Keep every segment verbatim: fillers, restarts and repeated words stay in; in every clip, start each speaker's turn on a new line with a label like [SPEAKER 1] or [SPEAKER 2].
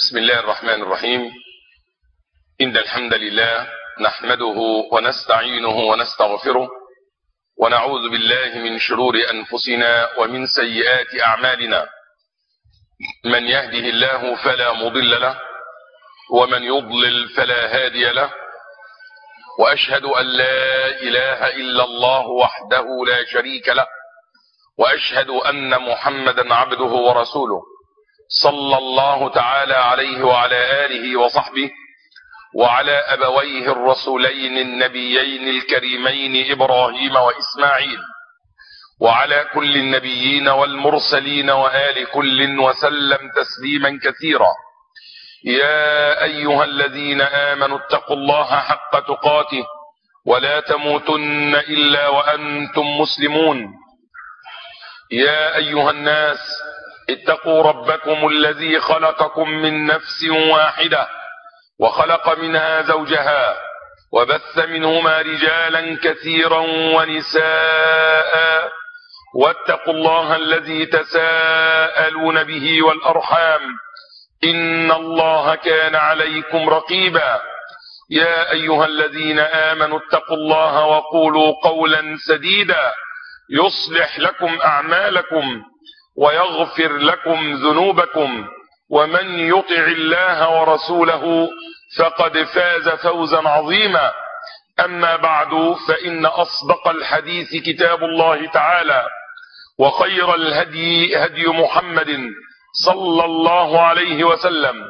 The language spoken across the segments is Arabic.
[SPEAKER 1] بسم الله الرحمن الرحيم. إن الحمد لله نحمده ونستعينه ونستغفره ونعوذ بالله من شرور أنفسنا ومن سيئات أعمالنا. من يهده الله فلا مضل له ومن يضلل فلا هادي له، وأشهد أن لا إله إلا الله وحده لا شريك له، وأشهد أن محمدا عبده ورسوله صلى الله تعالى عليه وعلى آله وصحبه وعلى أبويه الرسولين النبيين الكريمين إبراهيم وإسماعيل، وعلى كل النبيين والمرسلين وآل كل وسلم تسليما كثيرا. يا أيها الذين آمنوا اتقوا الله حق تقاته ولا تموتن إلا وأنتم مسلمون. يا أيها الناس اتقوا ربكم الذي خلقكم من نفس واحدة وخلق منها زوجها وبث منهما رجالا كثيرا ونساء، واتقوا الله الذي تساءلون به والأرحام إن الله كان عليكم رقيبا. يا أيها الذين آمنوا اتقوا الله وقولوا قولا سديدا يصلح لكم أعمالكم ويغفر لكم ذنوبكم، ومن يطع الله ورسوله فقد فاز فوزا عظيما. أما بعد، فإن أصدق الحديث كتاب الله تعالى، وخير الهدي هدي محمد صلى الله عليه وسلم،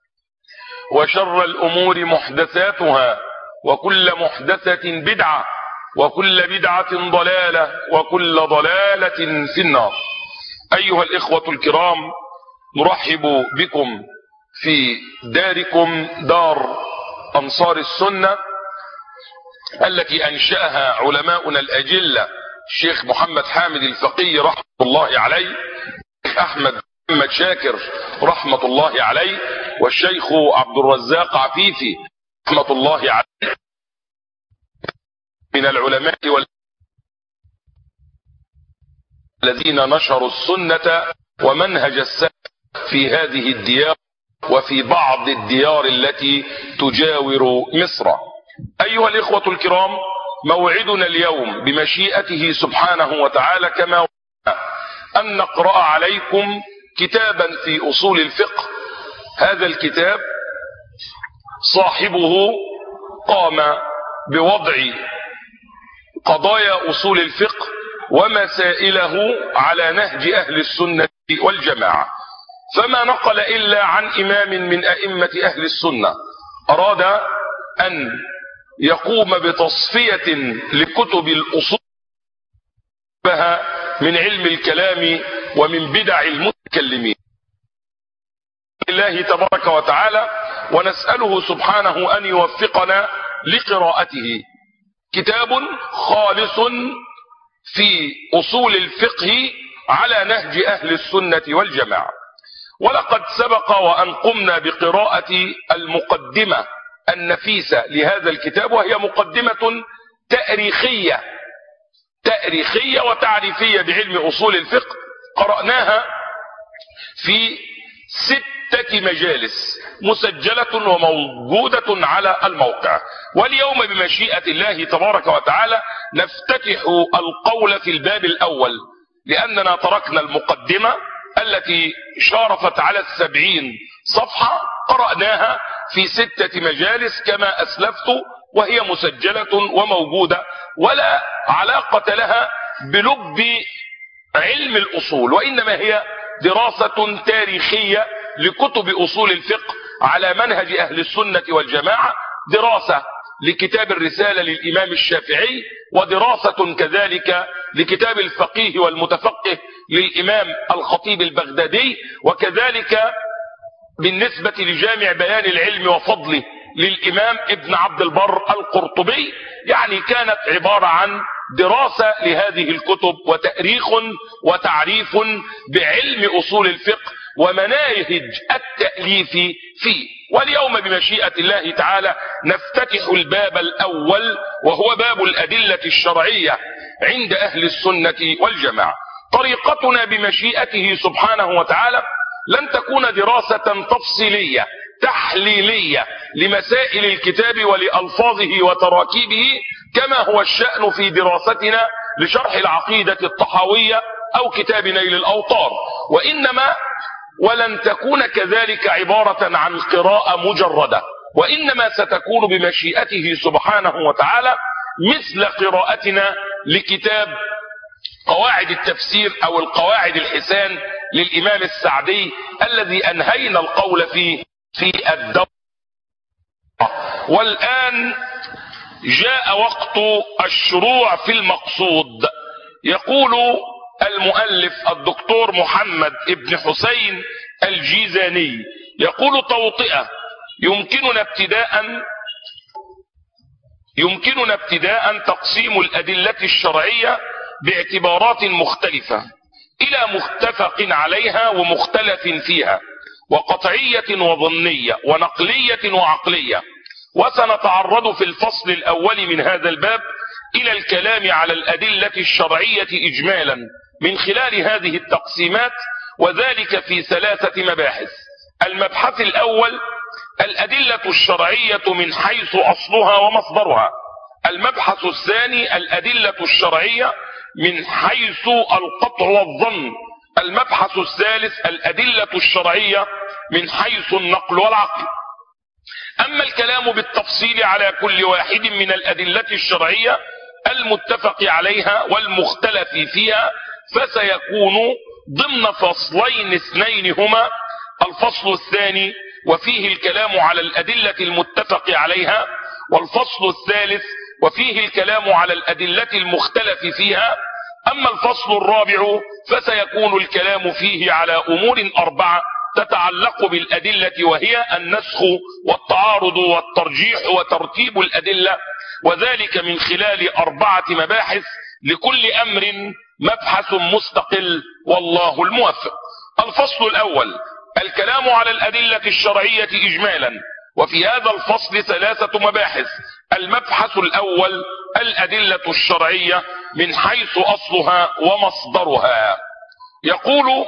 [SPEAKER 1] وشر الأمور محدثاتها، وكل محدثة بدعة، وكل بدعة ضلالة، وكل ضلالة في النار. أيها الإخوة الكرام، نرحب بكم في داركم دار أنصار السنة التي أنشأها علماؤنا الأجلة الشيخ محمد حامد الفقي رحمة الله عليه، أحمد محمد شاكر رحمة الله عليه، والشيخ عبد الرزاق عفيفي رحمة الله عليه، من العلماء الذين نشروا السنة ومنهج السلف في هذه الديار وفي بعض الديار التي تجاور مصر. أيها الإخوة الكرام، موعدنا اليوم بمشيئته سبحانه وتعالى كما وعدنا أن نقرأ عليكم كتابا في أصول الفقه. هذا الكتاب صاحبه قام بوضع قضايا أصول الفقه ومسائله على نهج أهل السنة والجماعة، فما نقل إلا عن إمام من أئمة أهل السنة أراد أن يقوم بتصفية لكتب الأصول من علم الكلام ومن بدع المتكلمين الله تبارك وتعالى، ونسأله سبحانه أن يوفقنا لقراءته. كتاب خالص في أصول الفقه على نهج أهل السنة والجماعة. ولقد سبق وأن قمنا بقراءة المقدمة النفيسة لهذا الكتاب، وهي مقدمة تاريخية تاريخية وتعريفية بعلم أصول الفقه، قرأناها في ستة مجالس مسجلة وموجودة على الموقع. واليوم بمشيئة الله تبارك وتعالى نفتتح القول في الباب الأول، لأننا تركنا المقدمة التي شارفت على السبعين صفحة، قرأناها في ستة مجالس كما أسلفت، وهي مسجلة وموجودة ولا علاقة لها بلب علم الأصول، وإنما هي دراسة تاريخية لكتب أصول الفقه على منهج أهل السنة والجماعة، دراسة لكتاب الرسالة للإمام الشافعي، ودراسة كذلك لكتاب الفقيه والمتفقه للإمام الخطيب البغدادي، وكذلك بالنسبة لجامع بيان العلم وفضله للإمام ابن عبد البر القرطبي. يعني كانت عبارة عن دراسة لهذه الكتب وتأريخ وتعريف بعلم أصول الفقه ومناهج التأليف فيه. واليوم بمشيئة الله تعالى نفتتح الباب الأول، وهو باب الأدلة الشرعية عند أهل السنة والجماعة. طريقتنا بمشيئته سبحانه وتعالى لن تكون دراسة تفصيلية تحليلية لمسائل الكتاب ولألفاظه وتراكيبه كما هو الشأن في دراستنا لشرح العقيدة الطحاوية أو كتاب نيل الأوطار، وإنما ولن تكون كذلك عبارة عن قراءة مجردة، وإنما ستكون بمشيئته سبحانه وتعالى مثل قراءتنا لكتاب قواعد التفسير أو القواعد الحسان للإمام السعدي الذي أنهينا القول فيه في الدورة. والآن جاء وقت الشروع في المقصود. يقول المؤلف الدكتور محمد ابن حسين الجيزاني، يقول توطئة: يمكننا ابتداء يمكننا ابتداء تقسيم الأدلة الشرعية باعتبارات مختلفة إلى متفق عليها ومختلف فيها، وقطعية وظنية، ونقلية وعقلية. وسنتعرض في الفصل الأول من هذا الباب إلى الكلام على الأدلة الشرعية إجمالا من خلال هذه التقسيمات، وذلك في ثلاثة مباحث. المبحث الأول: الأدلة الشرعية من حيث أصلها ومصدرها. المبحث الثاني: الأدلة الشرعية من حيث القطع والظن. المبحث الثالث: الأدلة الشرعية من حيث النقل والعقل. أما الكلام بالتفصيل على كل واحد من الأدلة الشرعية المتفق عليها والمختلف فيها فسيكون ضمن فصلين اثنين هما: الفصل الثاني وفيه الكلام على الأدلة المتفق عليها، والفصل الثالث وفيه الكلام على الأدلة المختلف فيها. أما الفصل الرابع فسيكون الكلام فيه على أمور أربعة تتعلق بالأدلة، وهي النسخ والتعارض والترجيح وترتيب الأدلة، وذلك من خلال أربعة مباحث لكل أمر مبحث مستقل، والله الموفق. الفصل الأول: الكلام على الأدلة الشرعية إجمالا، وفي هذا الفصل ثلاثة مباحث. المبحث الأول: الأدلة الشرعية من حيث أصلها ومصدرها. يقول: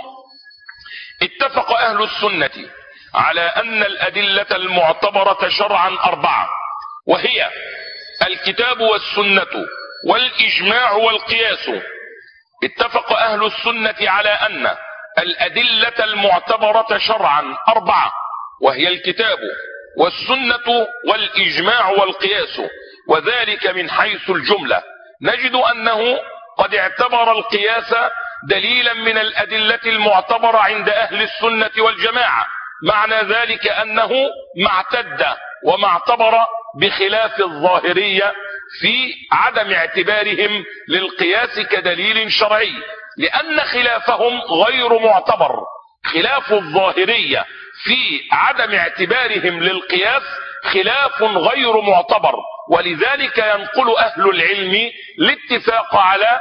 [SPEAKER 1] اتفق أهل السنة على أن الأدلة المعتبرة شرعا أربعة، وهي الكتاب والسنة والإجماع والقياس. اتفق أهل السنة على أن الأدلة المعتبرة شرعا أربعة، وهي الكتاب والسنة والإجماع والقياس، وذلك من حيث الجملة. نجد أنه قد اعتبر القياس دليلا من الأدلة المعتبرة عند أهل السنة والجماعة، معنى ذلك أنه ما اعتد وما اعتبر، بخلاف الظاهرية في عدم اعتبارهم للقياس كدليل شرعي، لأن خلافهم غير معتبر. خلاف الظاهرية في عدم اعتبارهم للقياس خلاف غير معتبر، ولذلك ينقل أهل العلم الاتفاق على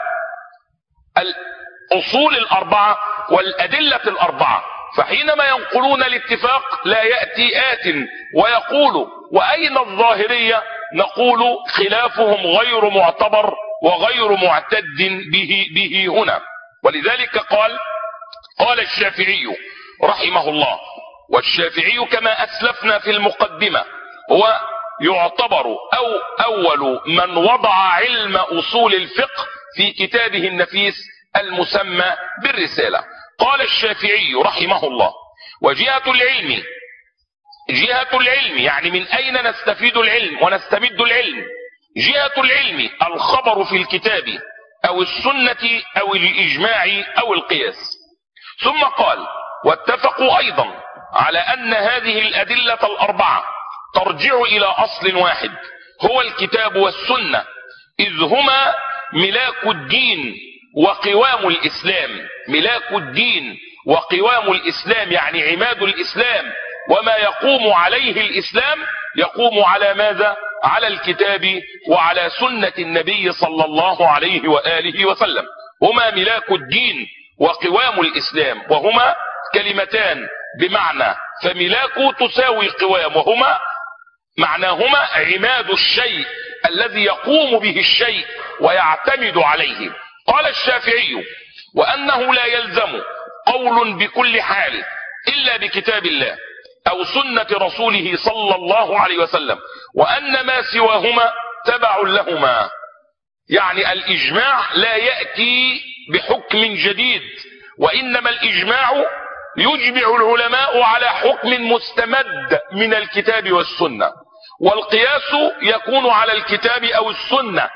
[SPEAKER 1] الأصول الأربعة والأدلة الأربعة. فحينما ينقلون الاتفاق لا يأتي آت ويقول: وأين الظاهرية؟ نقول: خلافهم غير معتبر وغير معتد به, به هنا. ولذلك قال قال الشافعي رحمه الله، والشافعي كما أسلفنا في المقدمة هو يعتبر أو أول من وضع علم أصول الفقه في كتابه النفيس المسمى بالرسالة. قال الشافعي رحمه الله: وجهة العلم جهة العلم يعني من أين نستفيد العلم ونستمد العلم. جهة العلم الخبر في الكتاب أو السنة أو الإجماع أو القياس. ثم قال: واتفقوا أيضا على أن هذه الأدلة الأربعة ترجع إلى أصل واحد هو الكتاب والسنة، إذ هما ملاك الدين وقوام الإسلام. ملاك الدين وقوام الإسلام يعني عماد الإسلام، وما يقوم عليه الإسلام يقوم على ماذا؟ على الكتاب وعلى سنة النبي صلى الله عليه وآله وسلم. هما ملاك الدين وقوام الإسلام، وهما كلمتان بمعنى فملاك تساوي قوام، وهما معناهما عماد الشيء الذي يقوم به الشيء ويعتمد عليه. قال الشافعي: وأنه لا يلزم قول بكل حال إلا بكتاب الله أو سنة رسوله صلى الله عليه وسلم، وأن ما سواهما تبع لهما. يعني الإجماع لا يأتي بحكم جديد، وإنما الإجماع يجمع العلماء على حكم مستمد من الكتاب والسنة، والقياس يكون على الكتاب أو السنة.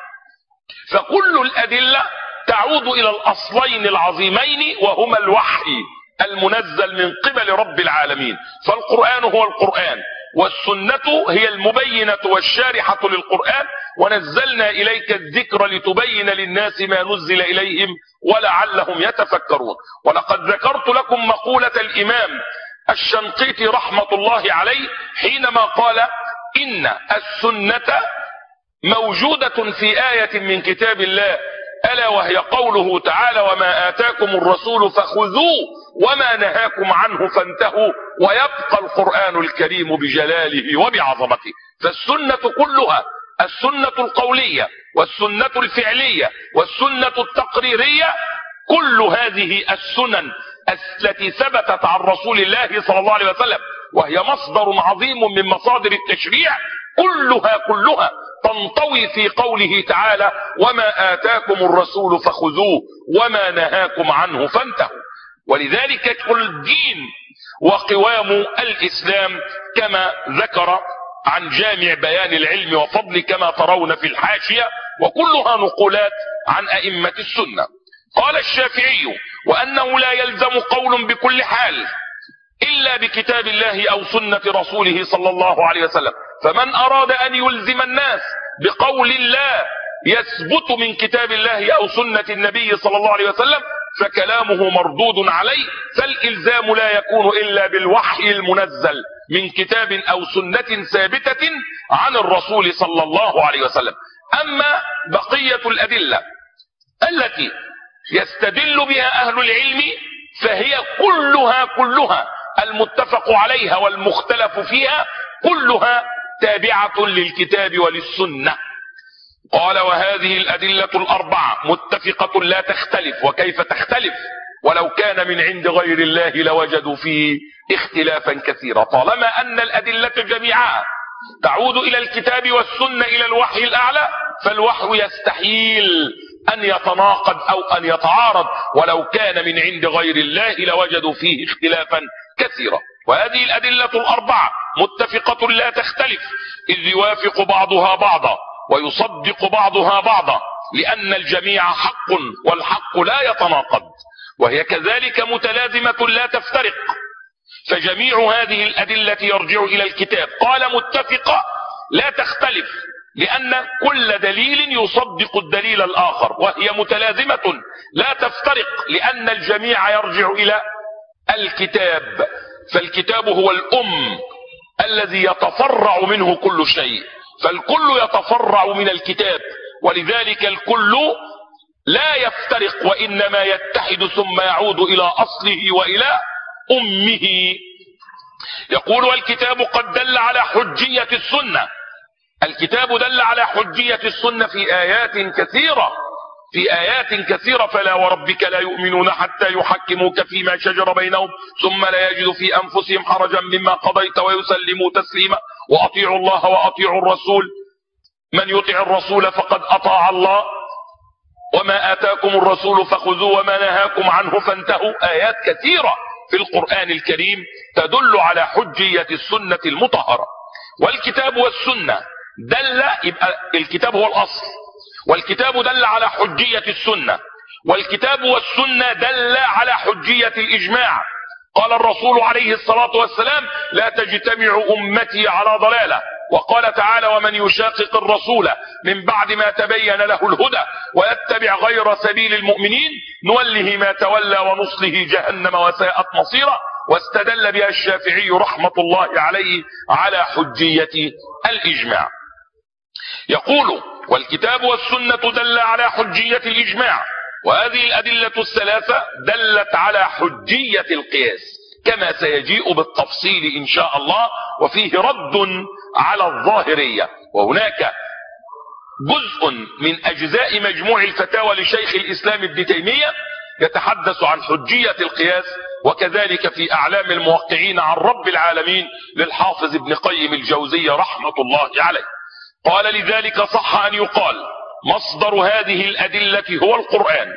[SPEAKER 1] فكل الأدلة تعود إلى الأصلين العظيمين وهما الوحي المنزل من قبل رب العالمين، فالقرآن هو القرآن، والسنة هي المبينة والشارحة للقرآن، ونزلنا إليك الذكر لتبين للناس ما نزل إليهم ولعلهم يتفكرون. ولقد ذكرت لكم مقولة الإمام الشنقيطي رحمة الله عليه حينما قال إن السنة موجودة في آية من كتاب الله، ألا وهي قوله تعالى وما آتاكم الرسول فخذوه وما نهاكم عنه فانتهوا، ويبقى القرآن الكريم بجلاله وبعظمته. فالسنة كلها، السنة القولية والسنة الفعلية والسنة التقريرية، كل هذه السنن التي ثبتت عن رسول الله صلى الله عليه وسلم، وهي مصدر عظيم من مصادر التشريع، كلها كلها تنطوي في قوله تعالى وما آتاكم الرسول فخذوه وما نهاكم عنه فانتهوا. ولذلك كل الدين وقوام الإسلام كما ذكر عن جامع بيان العلم وفضل كما ترون في الحاشية، وكلها نقولات عن أئمة السنة. قال الشافعي وأنه لا يلزم قول بكل حال إلا بكتاب الله أو سنة رسوله صلى الله عليه وسلم، فمن أراد أن يلزم الناس بقول لا يثبت من كتاب الله أو سنة النبي صلى الله عليه وسلم فكلامه مردود عليه، فالإلزام لا يكون إلا بالوحي المنزل من كتاب أو سنة ثابتة عن الرسول صلى الله عليه وسلم. أما بقية الأدلة التي يستدل بها أهل العلم فهي كلها كلها المتفق عليها والمختلف فيها كلها تابعة للكتاب وللسنة. قال وهذه الأدلة الأربعة متفقة لا تختلف. وكيف تختلف؟ ولو كان من عند غير الله لوجدوا فيه اختلافا كثيرا. طالما أن الأدلة جميعها تعود إلى الكتاب والسنة إلى الوحي الأعلى، فالوحي يستحيل أن يتناقض أو أن يتعارض، ولو كان من عند غير الله لوجدوا فيه اختلافا كثيرا. وهذه الأدلة الأربعة متفقة لا تختلف، إذ يوافق بعضها بعضا ويصدق بعضها بعضا، لأن الجميع حق والحق لا يتناقض، وهي كذلك متلازمة لا تفترق. فجميع هذه الأدلة يرجع إلى الكتاب. قال متفقة لا تختلف لأن كل دليل يصدق الدليل الآخر، وهي متلازمة لا تفترق لأن الجميع يرجع إلى الكتاب، فالكتاب هو الأم الذي يتفرع منه كل شيء، فالكل يتفرع من الكتاب، ولذلك الكل لا يفترق وإنما يتحد ثم يعود إلى أصله وإلى أمه. يقول والكتاب قد دل على حجية السنة، الكتاب دل على حجية السنة في آيات كثيرة في آيات كثيرة فلا وربك لا يؤمنون حتى يحكموك فيما شجر بينهم ثم لا يجدوا في أنفسهم حرجا مما قضيت ويسلموا تسليما وأطيعوا الله وأطيعوا الرسول من يطع الرسول فقد أطاع الله وما آتاكم الرسول فخذوه وما نهاكم عنه فانتهوا. آيات كثيرة في القرآن الكريم تدل على حجية السنة المطهرة. والكتاب والسنة دل، يبقى الكتاب هو الأصل، والكتاب دل على حجية السنة، والكتاب والسنة دل على حجية الإجماع. قال الرسول عليه الصلاة والسلام لا تجتمع أمتي على ضلالة، وقال تعالى ومن يشاقق الرسول من بعد ما تبين له الهدى ويتبع غير سبيل المؤمنين نوله ما تولى ونصله جهنم وساءت مصيرا. واستدل بها الشافعي رحمة الله عليه على حجية الإجماع. يقول والكتاب والسنة دل على حجية الإجماع، وهذه الأدلة الثلاثة دلت على حجية القياس كما سيجيء بالتفصيل إن شاء الله، وفيه رد على الظاهرية. وهناك جزء من أجزاء مجموع الفتاوى لشيخ الإسلام ابن تيمية يتحدث عن حجية القياس، وكذلك في أعلام الموقعين عن رب العالمين للحافظ ابن قيم الجوزية رحمة الله عليه. قال لذلك صح أن يقال مصدر هذه الأدلة هو القرآن،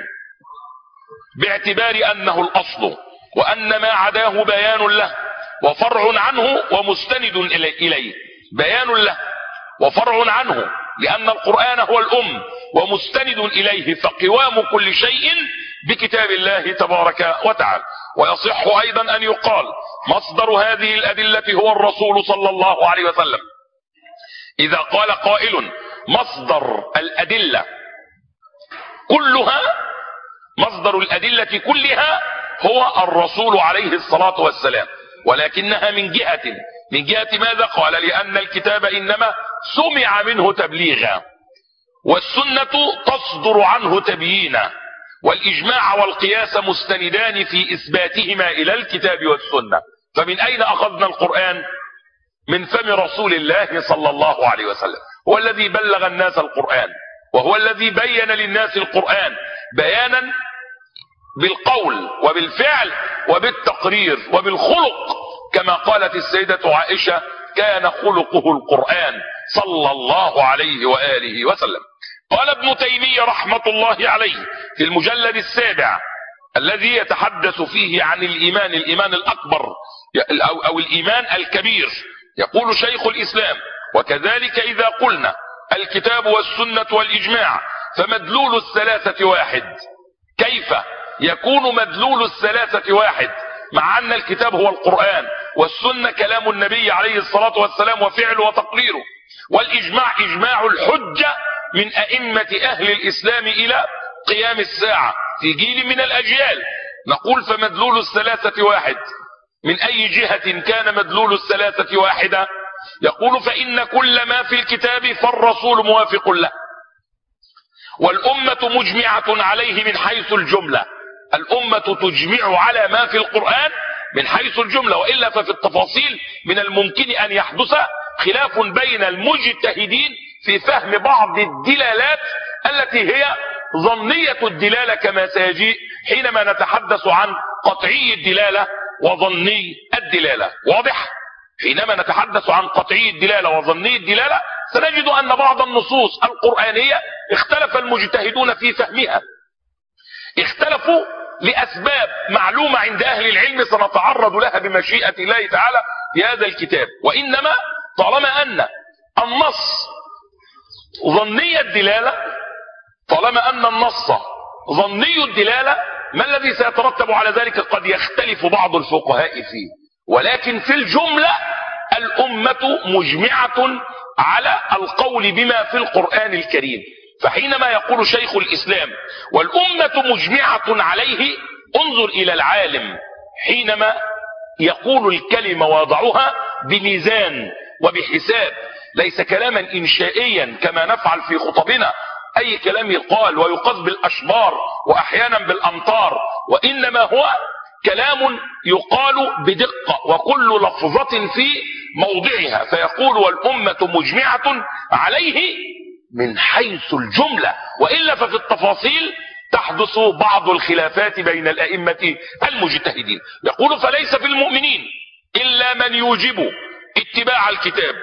[SPEAKER 1] باعتبار أنه الأصل، وأن ما عداه بيان له وفرع عنه ومستند إليه. بيان له وفرع عنه، لأن القرآن هو الأم ومستند إليه، فقوام كل شيء بكتاب الله تبارك وتعالى. ويصح أيضا أن يقال مصدر هذه الأدلة هو الرسول صلى الله عليه وسلم. إذا قال قائل مصدر الأدلة كلها، مصدر الأدلة كلها هو الرسول عليه الصلاة والسلام، ولكنها من جهة من جهة ماذا؟ قال لأن الكتاب إنما سمع منه تبليغا، والسنة تصدر عنه تبيينا، والإجماع والقياس مستندان في إثباتهما إلى الكتاب والسنة. فمن أين أخذنا القرآن؟ من فم رسول الله صلى الله عليه وسلم، هو الذي بلغ الناس القرآن، وهو الذي بين للناس القرآن بيانا بالقول وبالفعل وبالتقرير وبالخلق، كما قالت السيدة عائشة كان خلقه القرآن صلى الله عليه وآله وسلم. قال ابن تيمية رحمة الله عليه في المجلد السابع الذي يتحدث فيه عن الإيمان الإيمان الأكبر أو, أو الإيمان الكبير، يقول شيخ الإسلام: وكذلك إذا قلنا الكتاب والسنة والإجماع فمدلول الثلاثة واحد. كيف يكون مدلول الثلاثة واحد مع أن الكتاب هو القرآن والسنة كلام النبي عليه الصلاة والسلام وفعله وتقريره، والإجماع إجماع الحجة من أئمة أهل الإسلام إلى قيام الساعة في جيل من الأجيال؟ نقول فمدلول الثلاثة واحد. من أي جهة كان مدلول الثلاثة واحدة؟ يقول فإن كل ما في الكتاب فالرسول موافق له، والأمة مجمعة عليه من حيث الجملة. الأمة تجمع على ما في القرآن من حيث الجملة، وإلا ففي التفاصيل من الممكن أن يحدث خلاف بين المجتهدين في فهم بعض الدلالات التي هي ظنية الدلالة، كما سيجيء حينما نتحدث عن قطعي الدلالة وظني الدلالة. واضح؟ حينما نتحدث عن قطعي الدلالة وظني الدلالة سنجد أن بعض النصوص القرآنية اختلف المجتهدون في فهمها، اختلفوا لأسباب معلومة عند أهل العلم سنتعرض لها بمشيئة الله تعالى في هذا الكتاب. وإنما طالما أن النص ظني الدلالة، طالما أن النص ظني الدلالة، ما الذي سيترتب على ذلك؟ قد يختلف بعض الفقهاء فيه، ولكن في الجملة الأمة مجمعة على القول بما في القرآن الكريم. فحينما يقول شيخ الإسلام والأمة مجمعة عليه، انظر إلى العالم حينما يقول الكلمة وضعها بميزان وبحساب، ليس كلاما إنشائيا كما نفعل في خطبنا، أي كلام يقال ويقاس بالأشبار وأحيانا بالأمطار، وإنما هو كلام يقال بدقة وكل لفظة في موضعها. فيقول والأمة مجمعة عليه من حيث الجملة، وإلا ففي التفاصيل تحدث بعض الخلافات بين الأئمة المجتهدين. يقول فليس في المؤمنين إلا من يوجب اتباع الكتاب،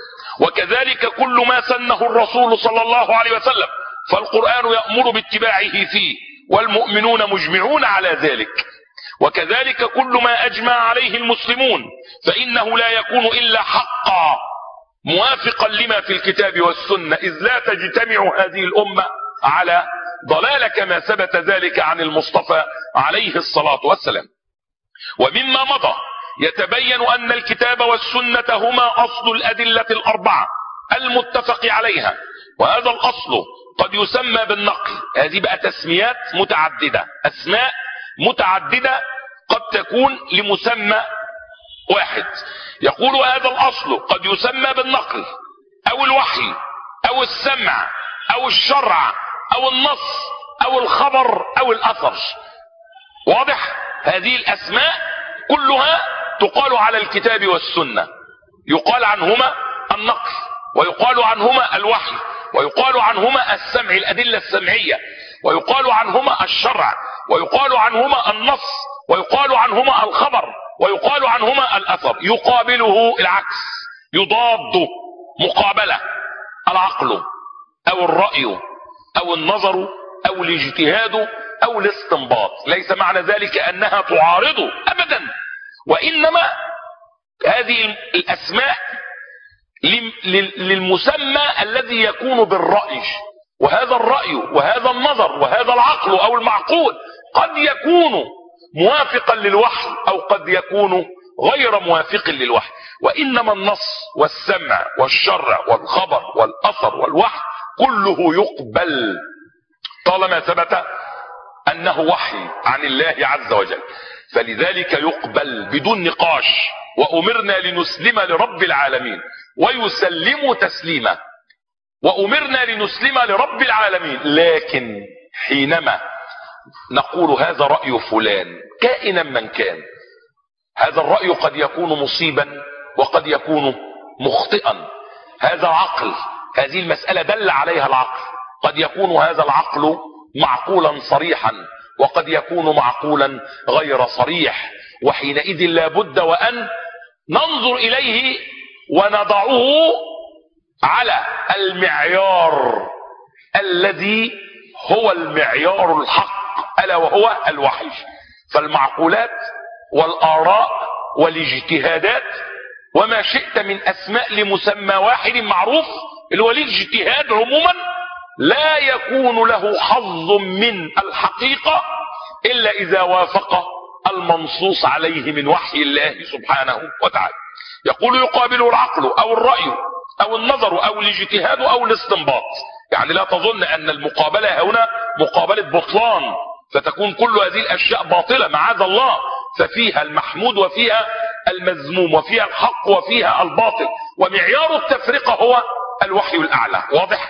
[SPEAKER 1] وكذلك كل ما سنه الرسول صلى الله عليه وسلم فالقرآن يأمر باتباعه فيه، والمؤمنون مجمعون على ذلك. وكذلك كل ما أجمع عليه المسلمون فإنه لا يكون إلا حقا موافقا لما في الكتاب والسنة، إذ لا تجتمع هذه الأمة على ضلالة كما ثبت ذلك عن المصطفى عليه الصلاة والسلام. ومما مضى يتبين أن الكتاب والسنة هما أصل الأدلة الأربعة المتفق عليها، وهذا الأصل قد يسمى بالنقل. هذه بقى تسميات متعددة، أسماء متعددة قد تكون لمسمى واحد. يقول هذا الأصل قد يسمى بالنقل أو الوحي أو السمع أو الشرع أو النص أو الخبر أو الأثر. واضح؟ هذه الأسماء كلها تقال على الكتاب والسنة، يقال عنهما النقل، ويقال عنهما الوحي، ويقال عنهما السمع، الأدلة السمعية. ويقال عنهما الشرع، ويقال عنهما النص، ويقال عنهما الخبر، ويقال عنهما الأثر. يقابله العكس، يضاد مقابلة العقل أو الرأي أو النظر أو الاجتهاد أو الاستنباط. ليس معنى ذلك أنها تعارض أبدا، وإنما هذه الأسماء للمسمى الذي يكون بالرأي، وهذا الرأي وهذا النظر وهذا العقل أو المعقول قد يكون موافقا للوحي أو قد يكون غير موافق للوحي. وإنما النص والسمع والشرع والخبر والأثر والوحي كله يقبل طالما ثبت أنه وحي عن الله عز وجل، فلذلك يقبل بدون نقاش. وأمرنا لنسلم لرب العالمين ويسلم تسليما، وأمرنا لنسلم لرب العالمين. لكن حينما نقول هذا رأي فلان كائنا من كان، هذا الرأي قد يكون مصيبا وقد يكون مخطئا. هذا عقل، هذه المسألة دل عليها العقل، قد يكون هذا العقل معقولا صريحا وقد يكون معقولا غير صريح، وحينئذ لا بد وأن ننظر إليه ونضعه على المعيار الذي هو المعيار الحق، ألا وهو الوحي. فالمعقولات والآراء والاجتهادات وما شئت من أسماء لمسمى واحد معروف اللي هو الاجتهاد عموما لا يكون له حظ من الحقيقة إلا إذا وافق المنصوص عليه من وحي الله سبحانه وتعالى. يقول يقابله العقل أو الرأي أو النظر أو الاجتهاد أو الاستنباط. يعني لا تظن أن المقابلة هنا مقابلة بطلان فتكون كل هذه الأشياء باطلة، معاذ الله، ففيها المحمود وفيها المذموم وفيها الحق وفيها الباطل، ومعيار التفرقة هو الوحي الأعلى. واضح؟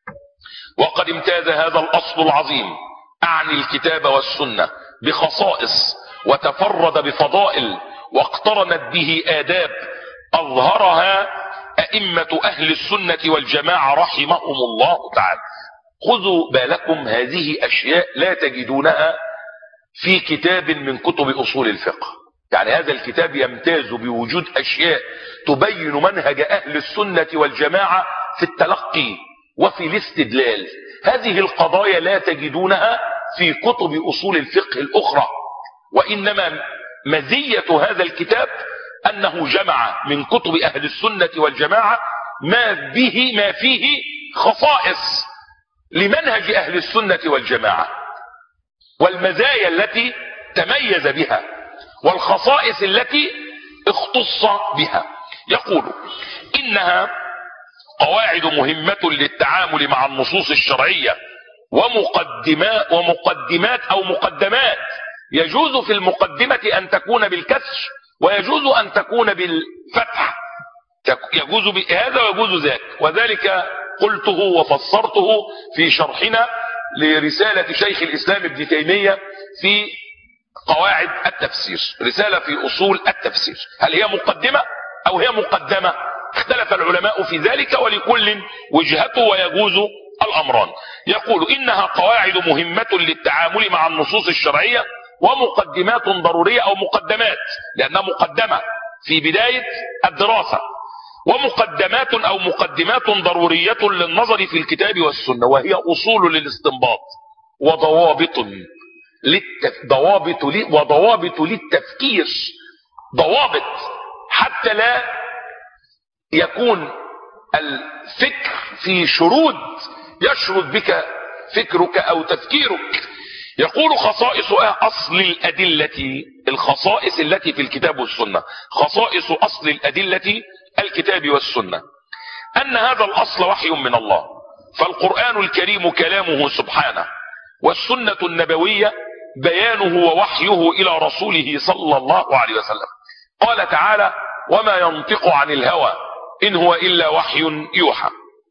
[SPEAKER 1] وقد امتاز هذا الأصل العظيم أعني الكتاب والسنة بخصائص وتفرد بفضائل واقترنت به آداب أظهرها أئمة أهل السنة والجماعة رحمهم الله تعالى. خذوا بالكم، هذه أشياء لا تجدونها في كتاب من كتب أصول الفقه. يعني هذا الكتاب يمتاز بوجود أشياء تبين منهج أهل السنة والجماعة في التلقي وفي الاستدلال. هذه القضايا لا تجدونها في كتب أصول الفقه الأخرى، وإنما مزية هذا الكتاب أنه جمع من كتب أهل السنة والجماعة ما به ما فيه خصائص لمنهج أهل السنة والجماعة، والمزايا التي تميز بها والخصائص التي اختص بها. يقول إنها قواعد مهمة للتعامل مع النصوص الشرعية ومقدمات ومقدمات أو مقدمات. يجوز في المقدمة أن تكون بالكسر ويجوز أن تكون بالفتح، يجوز بهذا ويجوز ذاك، وذلك قلته وفسرته في شرحنا لرسالة شيخ الإسلام ابن تيمية في قواعد التفسير، رسالة في أصول التفسير. هل هي مقدمة أو هي مقدمة؟ اختلف العلماء في ذلك، ولكل وجهته ويجوز الأمران. يقول إنها قواعد مهمة للتعامل مع النصوص الشرعية ومقدمات ضرورية أو مقدمات، لأنها مقدمة في بداية الدراسة، ومقدمات أو مقدمات ضرورية للنظر في الكتاب والسنة، وهي أصول للاستنباط وضوابط للتف... ضوابط ل... وضوابط للتفكير، ضوابط حتى لا يكون الفكر في شرود يشرد بك فكرك أو تفكيرك. يقول خصائص أصل الأدلة، الخصائص التي في الكتاب والسنة، خصائص أصل الأدلة الكتاب والسنة، أن هذا الأصل وحي من الله، فالقرآن الكريم كلامه سبحانه، والسنة النبوية بيانه ووحيه إلى رسوله صلى الله عليه وسلم. قال تعالى: وما ينطق عن الهوى إن هو إلا وحي يوحى.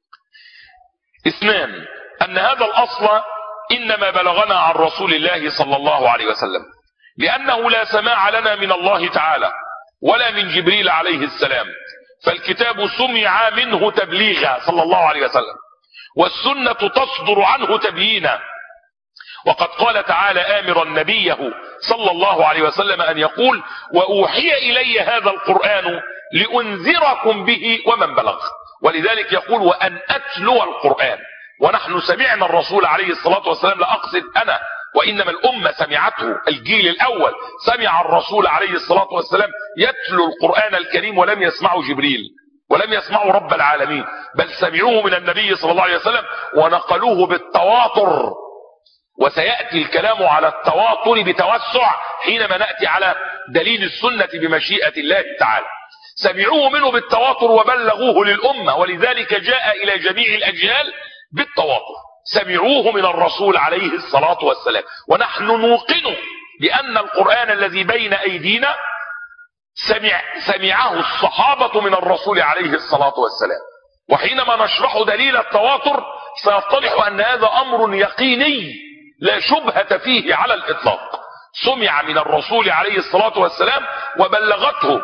[SPEAKER 1] اثنان، أن هذا الأصل إنما بلغنا عن رسول الله صلى الله عليه وسلم، لأنه لا سماع لنا من الله تعالى ولا من جبريل عليه السلام، فالكتاب سمع منه تبليغا صلى الله عليه وسلم، والسنة تصدر عنه تبيينا، وقد قال تعالى آمرا نبيه صلى الله عليه وسلم أن يقول: وأوحي إلي هذا القرآن لأنذركم به ومن بلغ. ولذلك يقول: وأن أتلو القرآن. ونحن سمعنا الرسول عليه الصلاة والسلام، لا أقصد أنا وإنما الأمة سمعته، الجيل الأول سمع الرسول عليه الصلاة والسلام يتلو القرآن الكريم، ولم يسمعوا جبريل ولم يسمعوا رب العالمين، بل سمعوه من النبي صلى الله عليه وسلم ونقلوه بالتواتر. وسيأتي الكلام على التواتر بتوسع حينما نأتي على دليل السنة بمشيئة الله تعالى. سمعوه منه بالتواتر وبلغوه للأمة، ولذلك جاء إلى جميع الأجيال بالتواتر. سمعوه من الرسول عليه الصلاة والسلام، ونحن نوقن بأن القرآن الذي بين أيدينا سمع سمعه الصحابة من الرسول عليه الصلاة والسلام. وحينما نشرح دليل التواتر سيتضح أن هذا أمر يقيني لا شبهة فيه على الإطلاق. سمع من الرسول عليه الصلاة والسلام وبلغته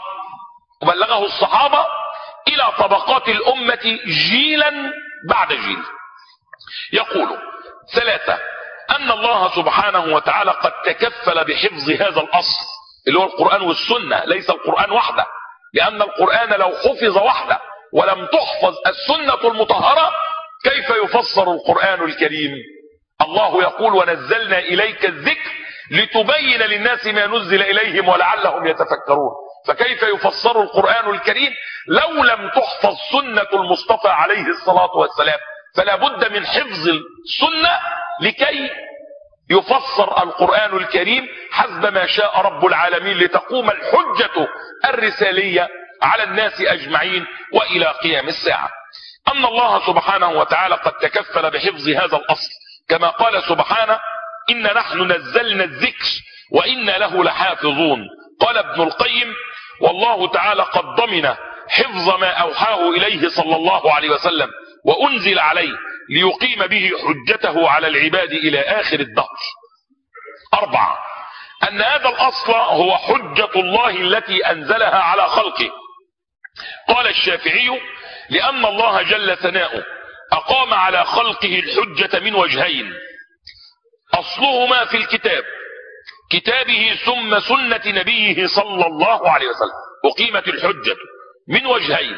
[SPEAKER 1] وبلغه الصحابة إلى طبقات الأمة جيلا بعد جيل. يقول: ثلاثة: أن الله سبحانه وتعالى قد تكفل بحفظ هذا الأصل اللي هو القرآن والسنة، ليس القرآن وحده، لأن القرآن لو حفظ وحده ولم تحفظ السنة المطهرة كيف يفسر القرآن الكريم؟ الله يقول: ونزلنا إليك الذكر لتبين للناس ما نزل إليهم ولعلهم يتفكرون. فكيف يفسر القرآن الكريم لو لم تحفظ سنة المصطفى عليه الصلاة والسلام؟ فلا بد من حفظ السنة لكي يفسر القرآن الكريم حسب ما شاء رب العالمين، لتقوم الحجة الرسالية على الناس أجمعين وإلى قيام الساعة. أن الله سبحانه وتعالى قد تكفل بحفظ هذا الأصل، كما قال سبحانه: إن نحن نزلنا الذكر وإنا له لحافظون. قال ابن القيم: والله تعالى قد ضمن حفظ ما أوحاه إليه صلى الله عليه وسلم وأنزل عليه ليقيم به حجته على العباد إلى آخر الدهر. أربعة: أن هذا الأصل هو حجة الله التي أنزلها على خلقه. قال الشافعي: لأن الله جل ثناؤه أقام على خلقه الحجة من وجهين: أصلهما في الكتاب كتابه ثم سنة نبيه صلى الله عليه وسلم. أقيمت الحجة من وجهين،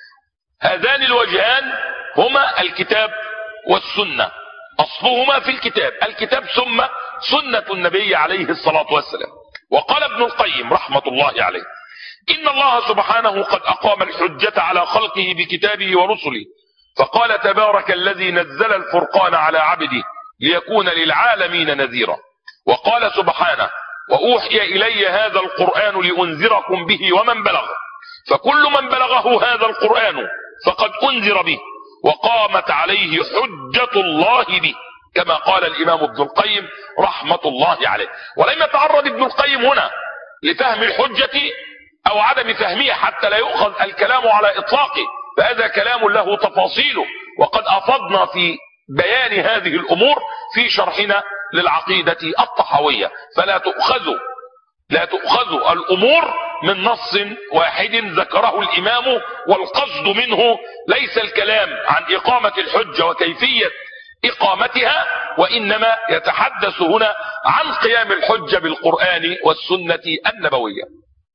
[SPEAKER 1] هذان الوجهان هما الكتاب والسنة. أصلهما في الكتاب، الكتاب ثم سنة النبي عليه الصلاة والسلام. وقال ابن القيم رحمة الله عليه: إن الله سبحانه قد أقام الحجة على خلقه بكتابه ورسله، فقال: تبارك الذي نزل الفرقان على عبده ليكون للعالمين نذيرا. وقال سبحانه: وأوحي إلي هذا القرآن لأنذركم به ومن بلغ. فكل من بلغه هذا القرآن فقد أنذر به وقامت عليه حجة الله به، كما قال الإمام ابن القيم رحمة الله عليه. ولم يتعرض ابن القيم هنا لفهم الحجة أو عدم فهمها حتى لا يؤخذ الكلام على إطلاقه، فهذا كلام له تفاصيله، وقد أفضنا في بيان هذه الأمور في شرحنا للعقيدة الطحاوية. فلا تؤخذ لا تؤخذ الأمور من نص واحد ذكره الإمام، والقصد منه ليس الكلام عن إقامة الحجة وكيفية إقامتها، وإنما يتحدث هنا عن قيام الحجة بالقرآن والسنة النبوية.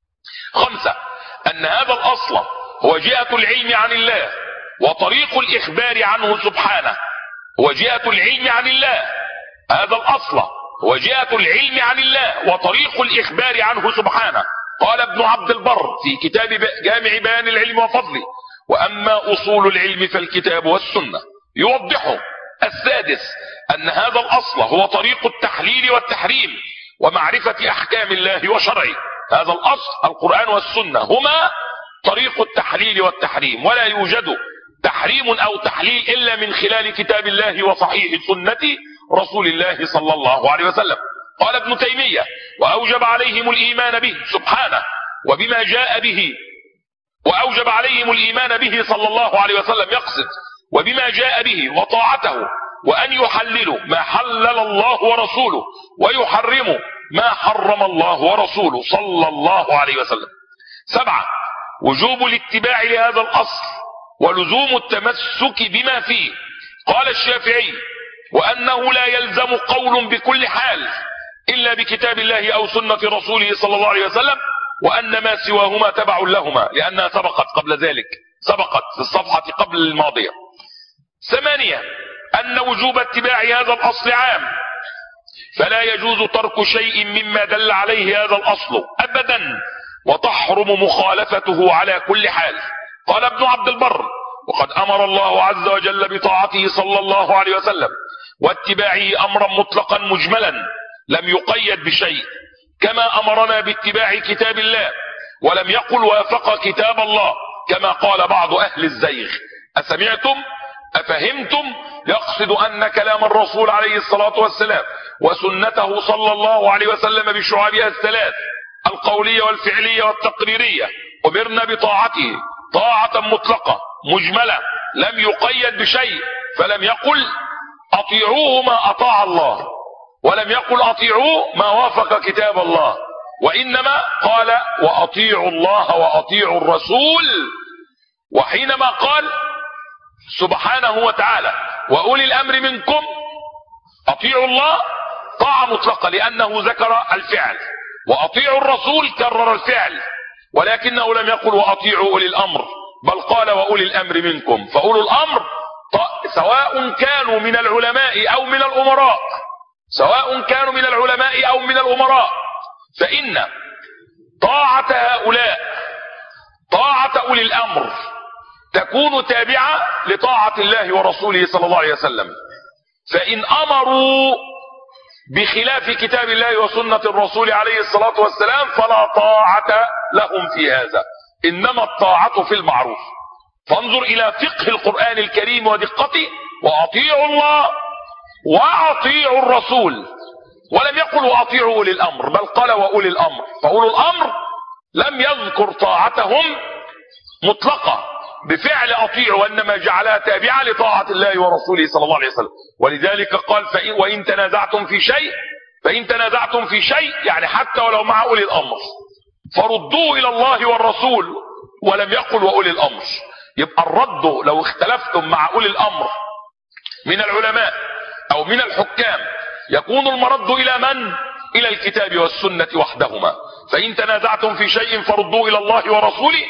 [SPEAKER 1] خمسة: أن هذا الأصل هو جهة العلم عن الله وطريق الإخبار عنه سبحانه. هو جهة العلم عن الله، هذا الأصل هو جهة العلم عن الله وطريق الإخبار عنه سبحانه. قال ابن عبد البر في كتاب جامع بيان العلم وفضله: وأما أصول العلم فالكتاب والسنة. يوضحه. السادس: أن هذا الأصل هو طريق التحليل والتحريم ومعرفة أحكام الله وشرعه. هذا الأصل القرآن والسنة هما طريق التحليل والتحريم، ولا يوجد تحريم أو تحليل إلا من خلال كتاب الله وصحيح سنة رسول الله صلى الله عليه وسلم. قال ابن تيمية: وأوجب عليهم الإيمان به سبحانه وبما جاء به، وأوجب عليهم الإيمان به صلى الله عليه وسلم، يقصد وبما جاء به وطاعته، وأن يحللوا ما حلل الله ورسوله ويحرموا ما حرم الله ورسوله صلى الله عليه وسلم. سبعة: وجوب الاتباع لهذا الأصل ولزوم التمسك بما فيه. قال الشافعي: وأنه لا يلزم قول بكل حال إلا بكتاب الله أو سنة رسوله صلى الله عليه وسلم، وأن ما سواهما تبع لهما، لأنها سبقت قبل ذلك، سبقت في الصفحة قبل الماضية. ثمانية، أن وجوب اتباع هذا الأصل عام، فلا يجوز ترك شيء مما دل عليه هذا الأصل أبدا، وتحرم مخالفته على كل حال. قال ابن عبد البر: وقد أمر الله عز وجل بطاعته صلى الله عليه وسلم واتباعه أمرا مطلقا مجملا لم يقيد بشيء، كما أمرنا باتباع كتاب الله، ولم يقل وافق كتاب الله كما قال بعض أهل الزيغ. أسمعتم أفهمتم؟ يقصد أن كلام الرسول عليه الصلاة والسلام وسنته صلى الله عليه وسلم بشعابها الثلاث القولية والفعلية والتقريرية أمرنا بطاعته طاعة مطلقة مجملة لم يقيد بشيء، فلم يقل أطيعوه ما أطاع الله، ولم يقل أطيعوه ما وافق كتاب الله، وإنما قال وأطيعوا الله وأطيعوا الرسول. وحينما قال سبحانه وتعالى وأولي الأمر منكم، أطيعوا الله طاعة مطلقة لأنه ذكر الفعل، وأطيعوا الرسول كرر الفعل، ولكنه لم يقل وأطيعوا أولي الأمر، بل قال وأولي الأمر منكم. فأولو الأمر سواء كانوا من العلماء أو من الأمراء، سواء كانوا من العلماء أو من الأمراء، فإن طاعة هؤلاء طاعة أولي الأمر تكون تابعة لطاعة الله ورسوله صلى الله عليه وسلم. فإن أمروا بخلاف كتاب الله وسنة الرسول عليه الصلاة والسلام فلا طاعة لهم في هذا، إنما الطاعة في المعروف. فانظر إلى فقه القرآن الكريم ودقته: وأطيعوا الله وأطيعوا الرسول، ولم يقل وأطيعوا أولي الأمر، بل قال وأولي الأمر. فأولو الأمر لم يذكر طاعتهم مطلقة بفعل أطيعوا، وإنما جعلها تابعة لطاعة الله ورسوله صلى الله عليه وسلم. ولذلك قال فإن وإن تنازعتم في شيء فإن تنازعتم في شيء يعني حتى ولو مع أولي الأمر فردوه إلى الله والرسول، ولم يقل وأولي الأمر. يبقى الرد لو اختلفتم مع أولي الأمر من العلماء أو من الحكام يكون المرد إلى من؟ إلى الكتاب والسنة وحدهما. فإن تنازعتم في شيء فردوه إلى الله ورسوله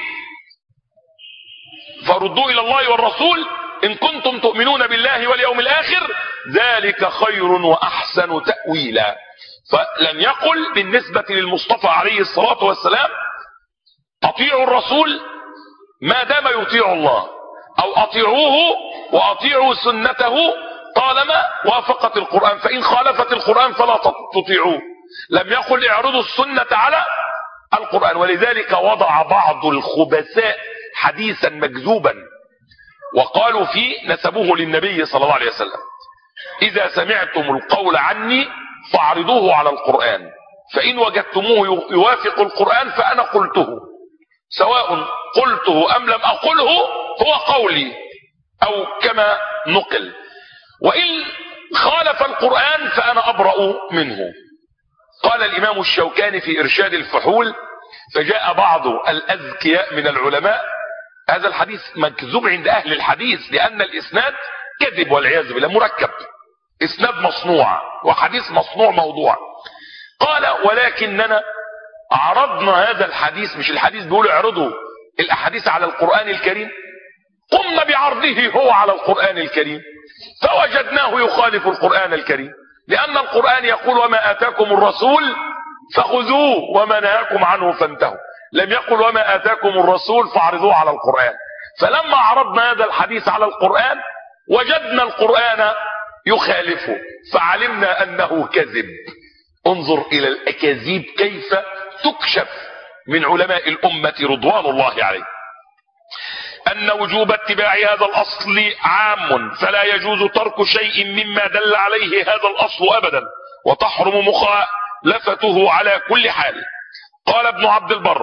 [SPEAKER 1] فردوا إلى الله والرسول إن كنتم تؤمنون بالله واليوم الآخر، ذلك خير وأحسن تأويلا. فلم يقل بالنسبة للمصطفى عليه الصلاة والسلام أطيعوا الرسول ما دام يطيع الله، أو أطيعوه وأطيعوا سنته طالما وافقت القرآن، فإن خالفت القرآن فلا تطيعوه. لم يقل اعرضوا السنة على القرآن. ولذلك وضع بعض الخبثاء حديثا مكذوبا وقالوا فيه نسبوه للنبي صلى الله عليه وسلم: إذا سمعتم القول عني فاعرضوه على القرآن، فإن وجدتموه يوافق القرآن فأنا قلته، سواء قلته أم لم أقله هو قولي أو كما نقل، وإن خالف القرآن فأنا أبرأ منه. قال الإمام الشوكاني في إرشاد الفحول: فجاء بعض الأذكياء من العلماء هذا الحديث مكذوب عند أهل الحديث، لأن الإسناد كذب والعياذ بالله، مركب، إسناد مصنوع وحديث مصنوع موضوع. قال: ولكننا عرضنا هذا الحديث، مش الحديث بيقولوا اعرضوا الأحاديث على القرآن الكريم، قمنا بعرضه هو على القرآن الكريم فوجدناه يخالف القرآن الكريم، لأن القرآن يقول: وما آتاكم الرسول فخذوه وما نهاكم عنه فانتهوا. لم يقل وما آتاكم الرسول فاعرضوه على القرآن. فلما عرضنا هذا الحديث على القرآن وجدنا القرآن يخالفه فعلمنا أنه كذب. انظر إلى الأكاذيب كيف تكشف من علماء الأمة رضوان الله عليه. أن وجوب اتباع هذا الأصل عام، فلا يجوز ترك شيء مما دل عليه هذا الأصل أبدا، وتحرم مخالفته على كل حال. قال ابن عبد البر: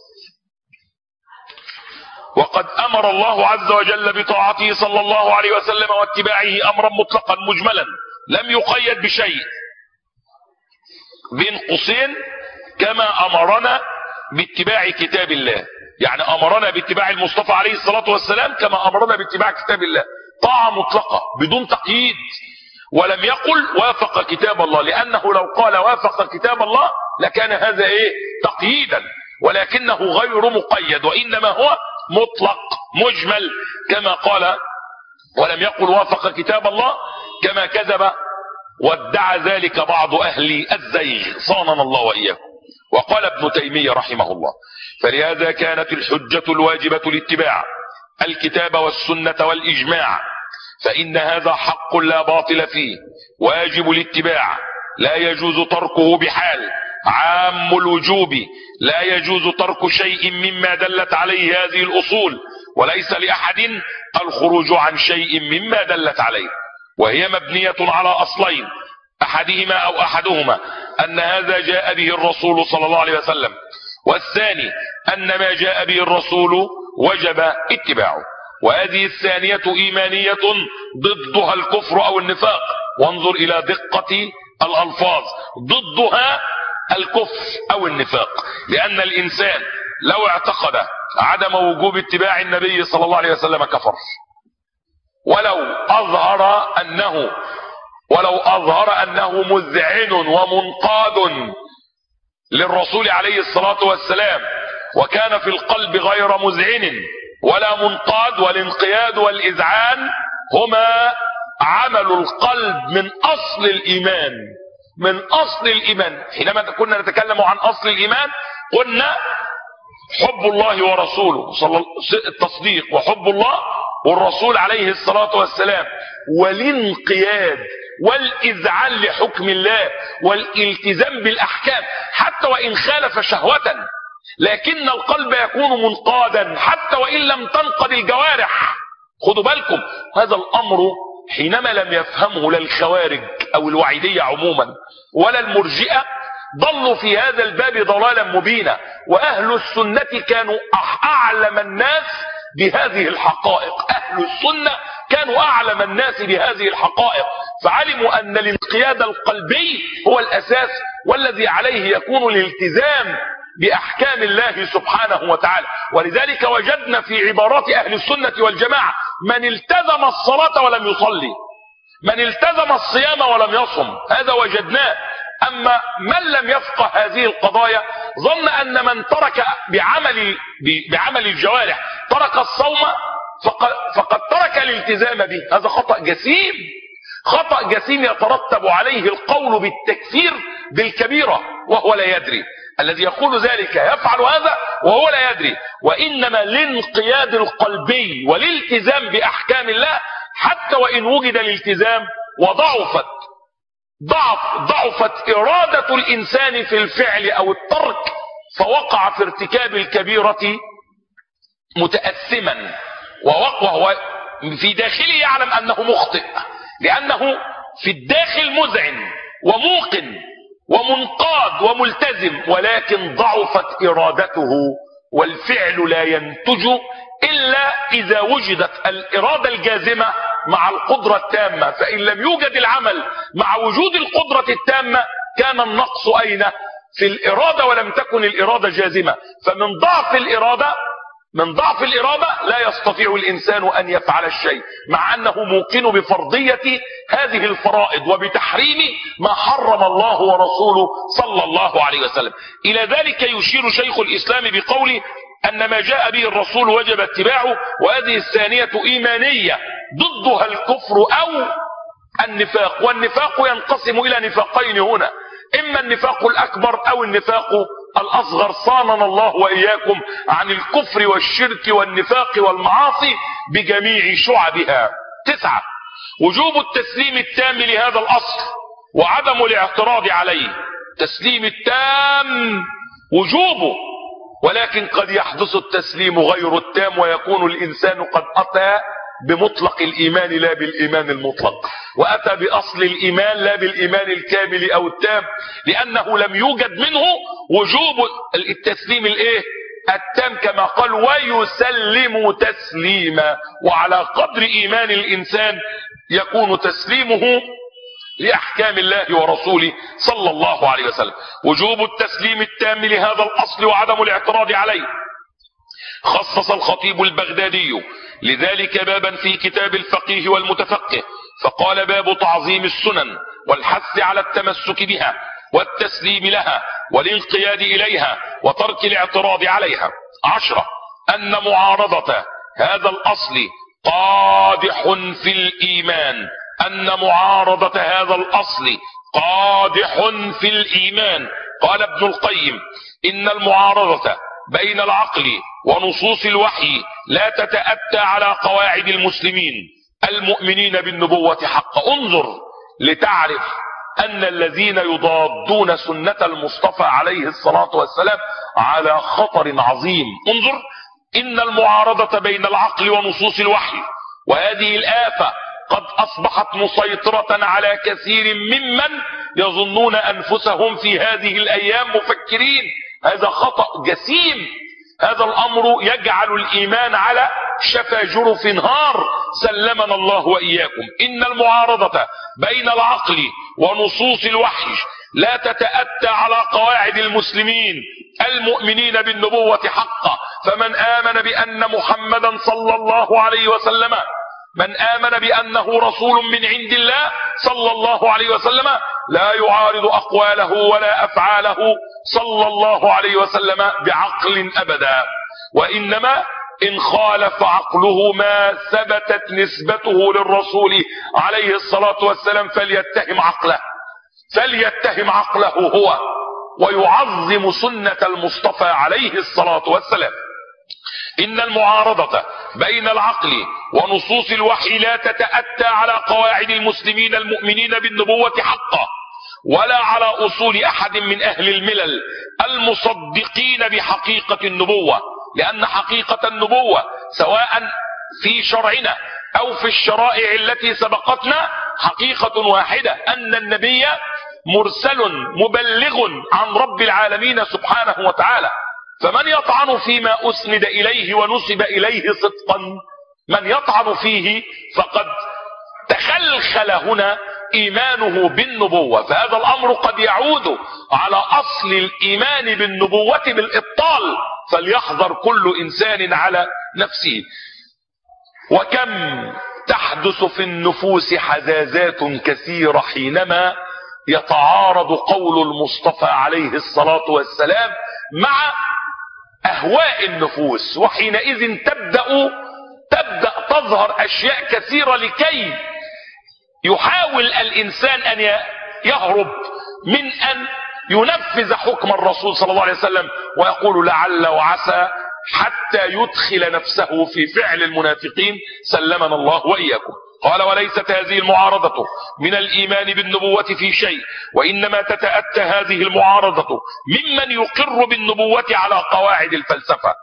[SPEAKER 1] وقد أمر الله عز وجل بطاعته صلى الله عليه وسلم واتباعه أمرا مطلقا مجملا لم يقيد بشيء، بين قوسين كما أمرنا باتباع كتاب الله، يعني أمرنا باتباع المصطفى عليه الصلاة والسلام كما أمرنا باتباع كتاب الله، طاعة مطلقة بدون تقييد. ولم يقل وافق كتاب الله، لأنه لو قال وافق كتاب الله لكان هذا ايه تقييدا، ولكنه غير مقيد، وإنما هو مطلق مجمل كما قال ولم يقل وافق كتاب الله، كما كذب وادعى ذلك بعض أهل الزيغ صاننا الله وإياكم. وقال ابن تيمية رحمه الله: فلهذا كانت الحجة الواجبة الاتباع الكتاب والسنة والإجماع، فإن هذا حق لا باطل فيه، واجب الاتباع لا يجوز تركه بحال، عام الوجوب لا يجوز ترك شيء مما دلت عليه هذه الأصول، وليس لأحد الخروج عن شيء مما دلت عليه، وهي مبنية على أصلين: أحدهما أو أحدهما أن هذا جاء به الرسول صلى الله عليه وسلم، والثاني أن ما جاء به الرسول وجب اتباعه. وهذه الثانية إيمانية ضدها الكفر أو النفاق، وانظر إلى دقة الألفاظ، ضدها الكفر أو النفاق، لأن الإنسان لو اعتقد عدم وجوب اتباع النبي صلى الله عليه وسلم كفر، ولو أظهر أنه ولو أظهر أنه مذعن ومنقاد للرسول عليه الصلاة والسلام، وكان في القلب غير مذعن ولا منقاد، والانقياد والإذعان هما عمل القلب من أصل الإيمان، من أصل الإيمان. حينما كنا نتكلم عن أصل الإيمان قلنا حب الله ورسوله، التصديق وحب الله والرسول عليه الصلاة والسلام، والانقياد والإذعان لحكم الله والالتزام بالأحكام حتى وإن خالف شهوة، لكن القلب يكون منقادا حتى وإن لم تنقض الجوارح. خدوا بالكم، هذا الأمر حينما لم يفهمه لا الخوارج أو الوعيدية عموما ولا المرجئة ضلوا في هذا الباب ضلالا مبينا، وأهل السنة كانوا أعلم الناس بهذه الحقائق، أهل السنة كانوا أعلم الناس بهذه الحقائق، فعلموا أن الانقياد القلبي هو الأساس والذي عليه يكون الالتزام بأحكام الله سبحانه وتعالى. ولذلك وجدنا في عبارات أهل السنة والجماعة من التزم الصلاة ولم يصلي، من التزم الصيام ولم يصم، هذا وجدناه. أما من لم يفقه هذه القضايا ظن أن من ترك بعمل, بعمل الجوارح ترك الصوم فقد, فقد ترك الالتزام به، هذا خطأ جسيم، خطأ جسيم يترتب عليه القول بالتكفير بالكبيرة وهو لا يدري. الذي يقول ذلك يفعل هذا وهو لا يدري. وإنما الانقياد القلبي والالتزام بأحكام الله حتى وإن وجد الالتزام وضعفت ضعف ضعفت إرادة الإنسان في الفعل أو الترك، فوقع في ارتكاب الكبيرة متأثما، وهو في داخله يعلم أنه مخطئ، لأنه في الداخل مذعن وموقن ومنقاد وملتزم، ولكن ضعفت إرادته، والفعل لا ينتج إلا إذا وجدت الإرادة الجازمة مع القدرة التامة. فإن لم يوجد العمل مع وجود القدرة التامة كان النقص أين؟ في الإرادة، ولم تكن الإرادة جازمة. فمن ضعف الإرادة من ضعف الإرادة لا يستطيع الإنسان أن يفعل الشيء، مع أنه موقن بفرضية هذه الفرائض وبتحريم ما حرم الله ورسوله صلى الله عليه وسلم. إلى ذلك يشير شيخ الإسلام بقوله أن ما جاء به الرسول وجب اتباعه، وهذه الثانية إيمانية ضدها الكفر أو النفاق. والنفاق ينقسم إلى نفاقين هنا، إما النفاق الأكبر أو النفاق الأصغر، صاننا الله وإياكم عن الكفر والشرك والنفاق والمعاصي بجميع شعبها. تسعة: وجوب التسليم التام لهذا الأصل وعدم الاعتراض عليه. تسليم التام وجوبه، ولكن قد يحدث التسليم غير التام، ويكون الإنسان قد أتى بمطلق الإيمان لا بالإيمان المطلق، وأتى بأصل الإيمان لا بالإيمان الكامل أو التام، لأنه لم يوجد منه وجوب التسليم الإيه؟ التام، كما قال ويسلم تسليما. وعلى قدر إيمان الإنسان يكون تسليمه لأحكام الله ورسوله صلى الله عليه وسلم. وجوب التسليم التام لهذا الأصل وعدم الاعتراض عليه خصص الخطيب البغدادي لذلك بابا في كتاب الفقيه والمتفقه، فقال: باب تعظيم السنن والحث على التمسك بها والتسليم لها والانقياد إليها وترك الاعتراض عليها. عشرة: أن معارضة هذا الأصل قادح في الإيمان أن معارضة هذا الأصل قادح في الإيمان. قال ابن القيم: إن المعارضة بين العقل ونصوص الوحي لا تتأتى على قواعد المسلمين المؤمنين بالنبوة حقا. انظر لتعرف أن الذين يضادون سنة المصطفى عليه الصلاة والسلام على خطر عظيم. انظر: إن المعارضة بين العقل ونصوص الوحي، وهذه الآفة قد أصبحت مسيطرة على كثير ممن يظنون أنفسهم في هذه الأيام مفكرين. هذا خطأ جسيم. هذا الأمر يجعل الإيمان على شفا جرف نهار، سلمنا الله وإياكم. إن المعارضة بين العقل ونصوص الوحي لا تتأتى على قواعد المسلمين المؤمنين بالنبوة حقا. فمن آمن بأن محمدا صلى الله عليه وسلم من آمن بأنه رسول من عند الله صلى الله عليه وسلم لا يعارض أقواله ولا أفعاله صلى الله عليه وسلم بعقل أبدا، وإنما إن خالف عقله ما ثبتت نسبته للرسول عليه الصلاة والسلام فليتهم عقله فليتهم عقله هو ويعظم سنة المصطفى عليه الصلاة والسلام. إن المعارضة بين العقل ونصوص الوحي لا تتأتى على قواعد المسلمين المؤمنين بالنبوة حقا، ولا على أصول أحد من أهل الملل المصدقين بحقيقة النبوة، لأن حقيقة النبوة سواء في شرعنا أو في الشرائع التي سبقتنا حقيقة واحدة، أن النبي مرسل مبلغ عن رب العالمين سبحانه وتعالى. فمن يطعن فيما أسند إليه ونسب إليه صدقا، من يطعن فيه فقد تخلخل هنا إيمانه بالنبوة، فهذا الأمر قد يعود على أصل الإيمان بالنبوة بالإبطال، فليحذر كل إنسان على نفسه. وكم تحدث في النفوس حزازات كثيرة حينما يتعارض قول المصطفى عليه الصلاة والسلام مع أهواء النفوس، وحينئذ تبدأ تبدأ تظهر أشياء كثيرة لكي يحاول الإنسان أن يهرب من أن ينفذ حكم الرسول صلى الله عليه وسلم، ويقول لعل وعسى حتى يدخل نفسه في فعل المنافقين، سلمنا الله وإياكم. قال: وليست هذه المعارضة من الإيمان بالنبوة في شيء، وإنما تتأتى هذه المعارضة ممن يقر بالنبوة على قواعد الفلسفة.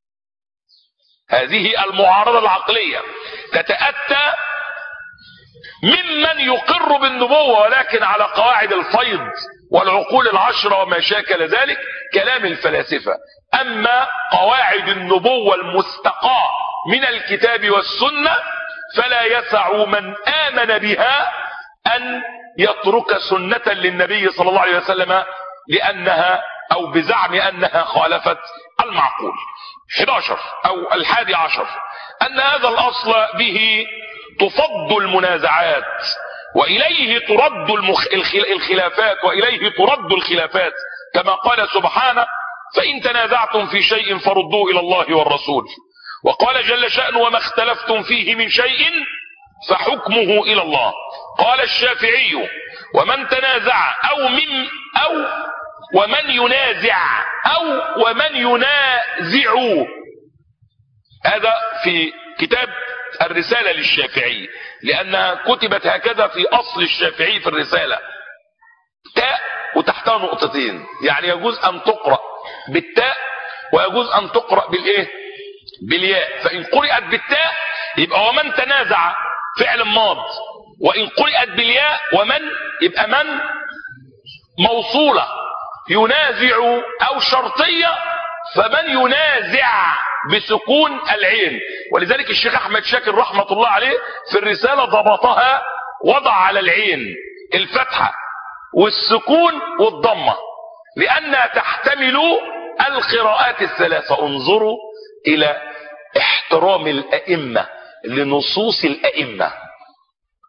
[SPEAKER 1] هذه المعارضة العقلية تتأتى ممن يقر بالنبوة ولكن على قواعد الفيض والعقول العشرة وما شاكل ذلك، كلام الفلاسفة. أما قواعد النبوة المستقاة من الكتاب والسنة فلا يسع من آمن بها أن يترك سنة للنبي صلى الله عليه وسلم لأنها أو بزعم أنها خالفت المعقول. أحد عشر أو الحادي عشر: أن هذا الأصل به تفض المنازعات وإليه ترد المخ... الخلافات وإليه ترد الخلافات، كما قال سبحانه: فإن تنازعتم في شيء فردوه إلى الله والرسول. وقال جل شأنه: وما اختلفتم فيه من شيء فحكمه إلى الله. قال الشافعي: ومن تنازع أو من أو ومن ينازع أو ومن ينازع. هذا في كتاب الرسالة للشافعي، لأنها كتبت هكذا في أصل الشافعي في الرسالة، تاء وتحتها نقطتين، يعني يجوز أن تقرأ بالتاء ويجوز أن تقرأ بالإيه؟ بالياء. فإن قرأت بالتاء يبقى ومن تنازع فعل ماض، وإن قرأت بالياء ومن يبقى من موصولة، ينازع أو شرطية، فمن ينازع بسكون العين. ولذلك الشيخ أحمد شاكر رحمة الله عليه في الرسالة ضبطها، وضع على العين الفتحة والسكون والضمة لأنها تحتمل القراءات الثلاثة. انظروا إلى احترام الأئمة لنصوص الأئمة.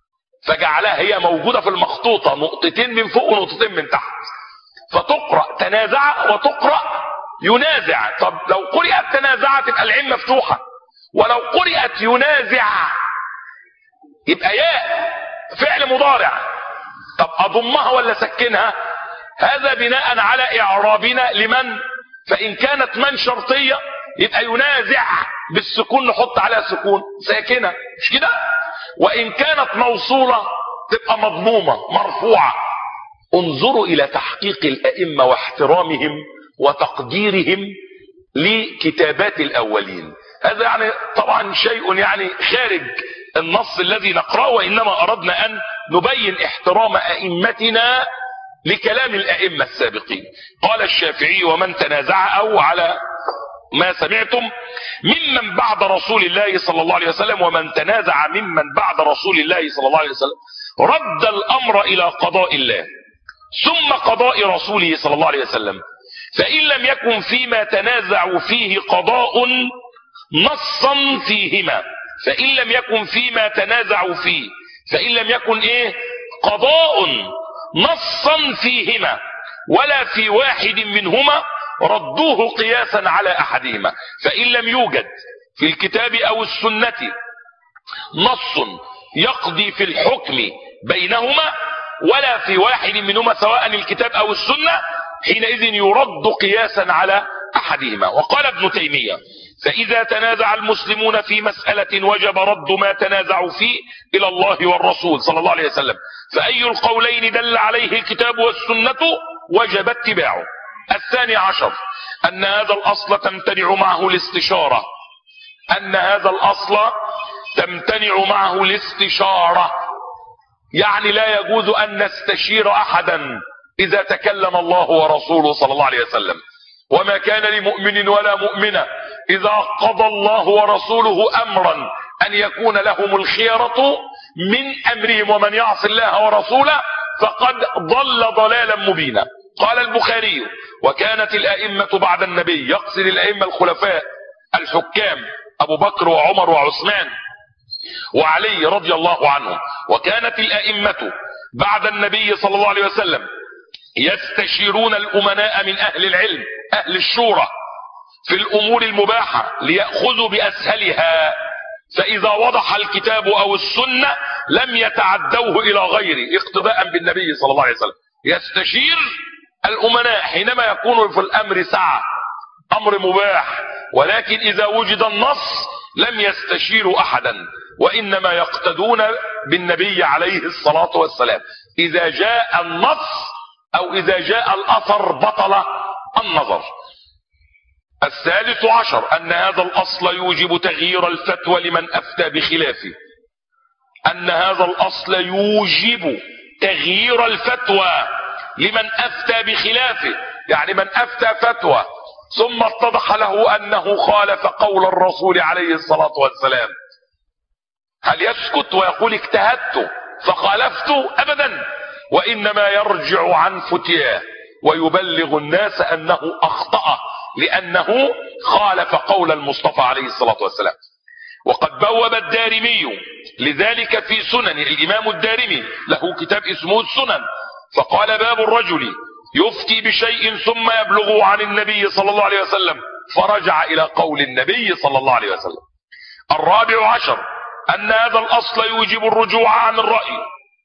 [SPEAKER 1] فجعلها هي موجودة في المخطوطة نقطتين من فوق ونقطتين من تحت، فتقرأ تنازع وتقرأ ينازع. طب لو قرأت تنازع تبقى العين مفتوحة، ولو قرأت ينازع يبقى ياء فعل مضارع. طب اضمها ولا سكنها؟ هذا بناء على اعرابنا لمن، فان كانت من شرطية يبقى ينازع بالسكون نحط عليها سكون ساكنة، مش كده؟ وان كانت موصولة تبقى مضمومة مرفوعة. انظروا الى تحقيق الائمة واحترامهم وتقديرهم لكتابات الاولين. هذا يعني طبعا شيء يعني خارج النص الذي نقرأه، وانما اردنا ان نبين احترام ائمتنا لكلام الائمة السابقين. قال الشافعي: ومن تنازع، او على ما سمعتم ممن بعد رسول الله صلى الله عليه وسلم، ومن تنازع ممن بعد رسول الله صلى الله عليه وسلم رد الامر الى قضاء الله ثم قضاء رسوله صلى الله عليه وسلم، فان لم يكن فيما تنازعوا فيه قضاء نصا فيهما، فان لم يكن فيما تنازعوا فيه فان لم يكن ايه قضاء نصا فيهما ولا في واحد منهما ردوه قياسا على احدهما، فان لم يوجد في الكتاب او السنة نص يقضي في الحكم بينهما ولا في واحد منهما سواء الكتاب او السنة، حينئذ يرد قياسا على احدهما. وقال ابن تيمية: فاذا تنازع المسلمون في مسألة وجب رد ما تنازعوا فيه الى الله والرسول صلى الله عليه وسلم، فاي القولين دل عليه الكتاب والسنة وجب اتباعه. الثاني عشر ان هذا الاصل تمتنع معه الاستشارة، ان هذا الاصل تمتنع معه الاستشارة، يعني لا يجوز ان نستشير احدا اذا تكلم الله ورسوله صلى الله عليه وسلم. وما كان لمؤمن ولا مؤمنة اذا قضى الله ورسوله امرا ان يكون لهم الخيرة من امرهم، ومن يعص الله ورسوله فقد ضل ضلالا مبينا. قال البخاري: وكانت الائمة بعد النبي، يقصد الائمة الخلفاء الحكام ابو بكر وعمر وعثمان وعلي رضي الله عنهم، وكانت الائمة بعد النبي صلى الله عليه وسلم يستشيرون الامناء من اهل العلم اهل الشورى في الامور المباحة ليأخذوا باسهلها، فاذا وضح الكتاب او السنة لم يتعدوه الى غيره اقتداء بالنبي صلى الله عليه وسلم. يستشير الامناء حينما يكون في الامر سعة امر مباح، ولكن اذا وجد النص لم يستشيروا احدا، وانما يقتدون بالنبي عليه الصلاة والسلام. اذا جاء النص او اذا جاء الاثر بطل النظر. الثالث عشر ان هذا الاصل يوجب تغيير الفتوى لمن افتى بخلافه، ان هذا الاصل يوجب تغيير الفتوى لمن افتى بخلافه، يعني من افتى فتوى ثم اتضح له انه خالف قول الرسول عليه الصلاة والسلام، هل يسكت ويقول اجتهدت فخالفت؟ ابدا، وانما يرجع عن فتياه ويبلغ الناس انه اخطأ لانه خالف قول المصطفى عليه الصلاة والسلام. وقد بوب الدارمي لذلك في سنن، الامام الدارمي له كتاب اسمه السنن، فقال: باب الرجل يفتي بشيء ثم يبلغه عن النبي صلى الله عليه وسلم فرجع الى قول النبي صلى الله عليه وسلم. الرابع عشر ان هذا الاصل يوجب الرجوع عن الرأي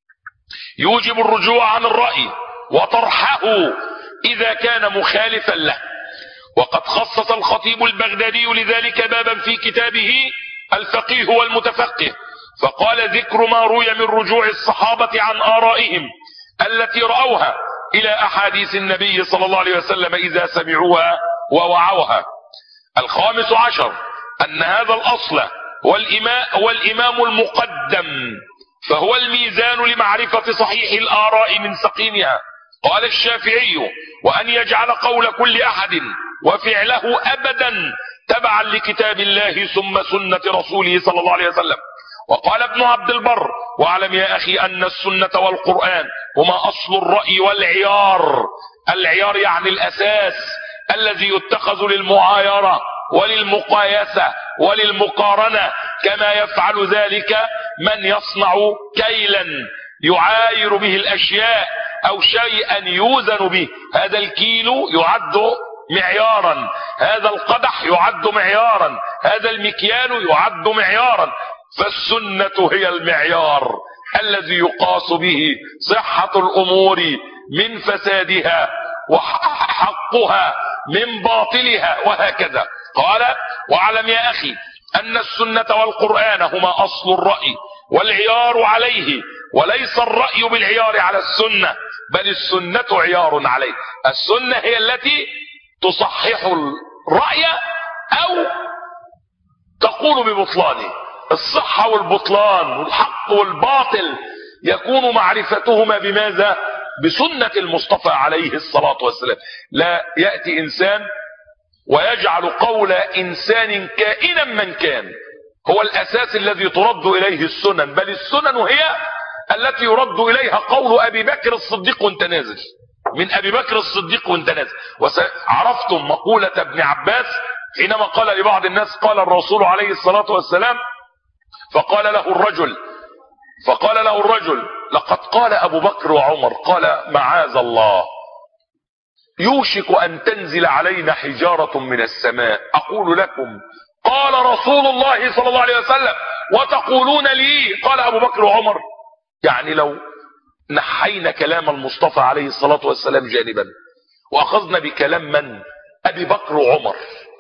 [SPEAKER 1] يوجب الرجوع عن الرأي وطرحه اذا كان مخالفا له. وقد خصص الخطيب البغدادي لذلك بابا في كتابه الفقيه والمتفقه، فقال: ذكر ما روي من رجوع الصحابة عن آرائهم التي رأوها الى احاديث النبي صلى الله عليه وسلم اذا سمعوها ووعوها. الخامس عشر ان هذا الاصل والإمام, والامام المقدم، فهو الميزان لمعرفة صحيح الاراء من سقيمها. قال الشافعي: وان يجعل قول كل احد وفعله ابدا تبعا لكتاب الله ثم سنة رسوله صلى الله عليه وسلم. وقال ابن عبد البر: واعلم يا اخي ان السنة والقرآن هما اصل الرأي والعيار. العيار يعني الاساس الذي يتخذ للمعايرة وللمقايسة وللمقارنة، كما يفعل ذلك من يصنع كيلا يعاير به الاشياء او شيئا يوزن به، هذا الكيلو يعد معيارا، هذا القدح يعد معيارا، هذا المكيال يعد معيارا. فالسنة هي المعيار الذي يقاس به صحة الامور من فسادها وحقها من باطلها وهكذا. قال: واعلم يا اخي ان السنة والقرآن هما اصل الرأي والعيار عليه، وليس الرأي بالعيار على السنة، بل السنة عيار عليه. السنة هي التي تصحح الرأي او تقول ببطلانه. الصحة والبطلان والحق والباطل يكون معرفتهما بماذا؟ بسنة المصطفى عليه الصلاة والسلام. لا يأتي انسان ويجعل قول انسان كائنا من كان هو الاساس الذي ترد اليه السنن، بل السنن هي التي يرد اليها قول ابي بكر الصديق وانت نازل، من ابي بكر الصديق وانت نازل. وعرفتم مقولة ابن عباس حينما قال لبعض الناس: قال الرسول عليه الصلاة والسلام، فقال له الرجل فقال له الرجل لقد قال ابو بكر وعمر، قال: معاذ الله، يوشك ان تنزل علينا حجارة من السماء، اقول لكم قال رسول الله صلى الله عليه وسلم وتقولون لي قال ابو بكر وعمر. يعني لو نحينا كلام المصطفى عليه الصلاة والسلام جانبا واخذنا بكلام من؟ ابي بكر وعمر،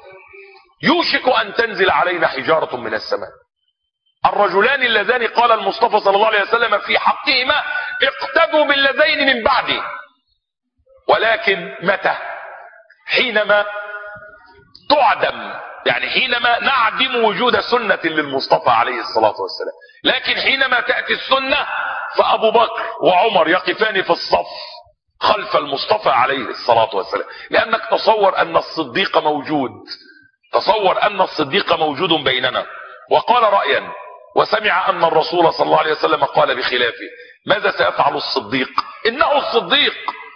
[SPEAKER 1] يوشك ان تنزل علينا حجارة من السماء. الرجلان اللذان قال المصطفى صلى الله عليه وسلم في حقهما: اقتدوا بالذين من بعده. ولكن متى؟ حينما تعدم، يعني حينما نعدم وجود سنة للمصطفى عليه الصلاة والسلام. لكن حينما تأتي السنة فأبو بكر وعمر يقفان في الصف خلف المصطفى عليه الصلاة والسلام. لأنك تصور أن الصديق موجود، تصور أن الصديق موجود بيننا وقال رأيا وسمع أن الرسول صلى الله عليه وسلم قال بخلافه، ماذا سيفعل الصديق؟ إنه الصديق،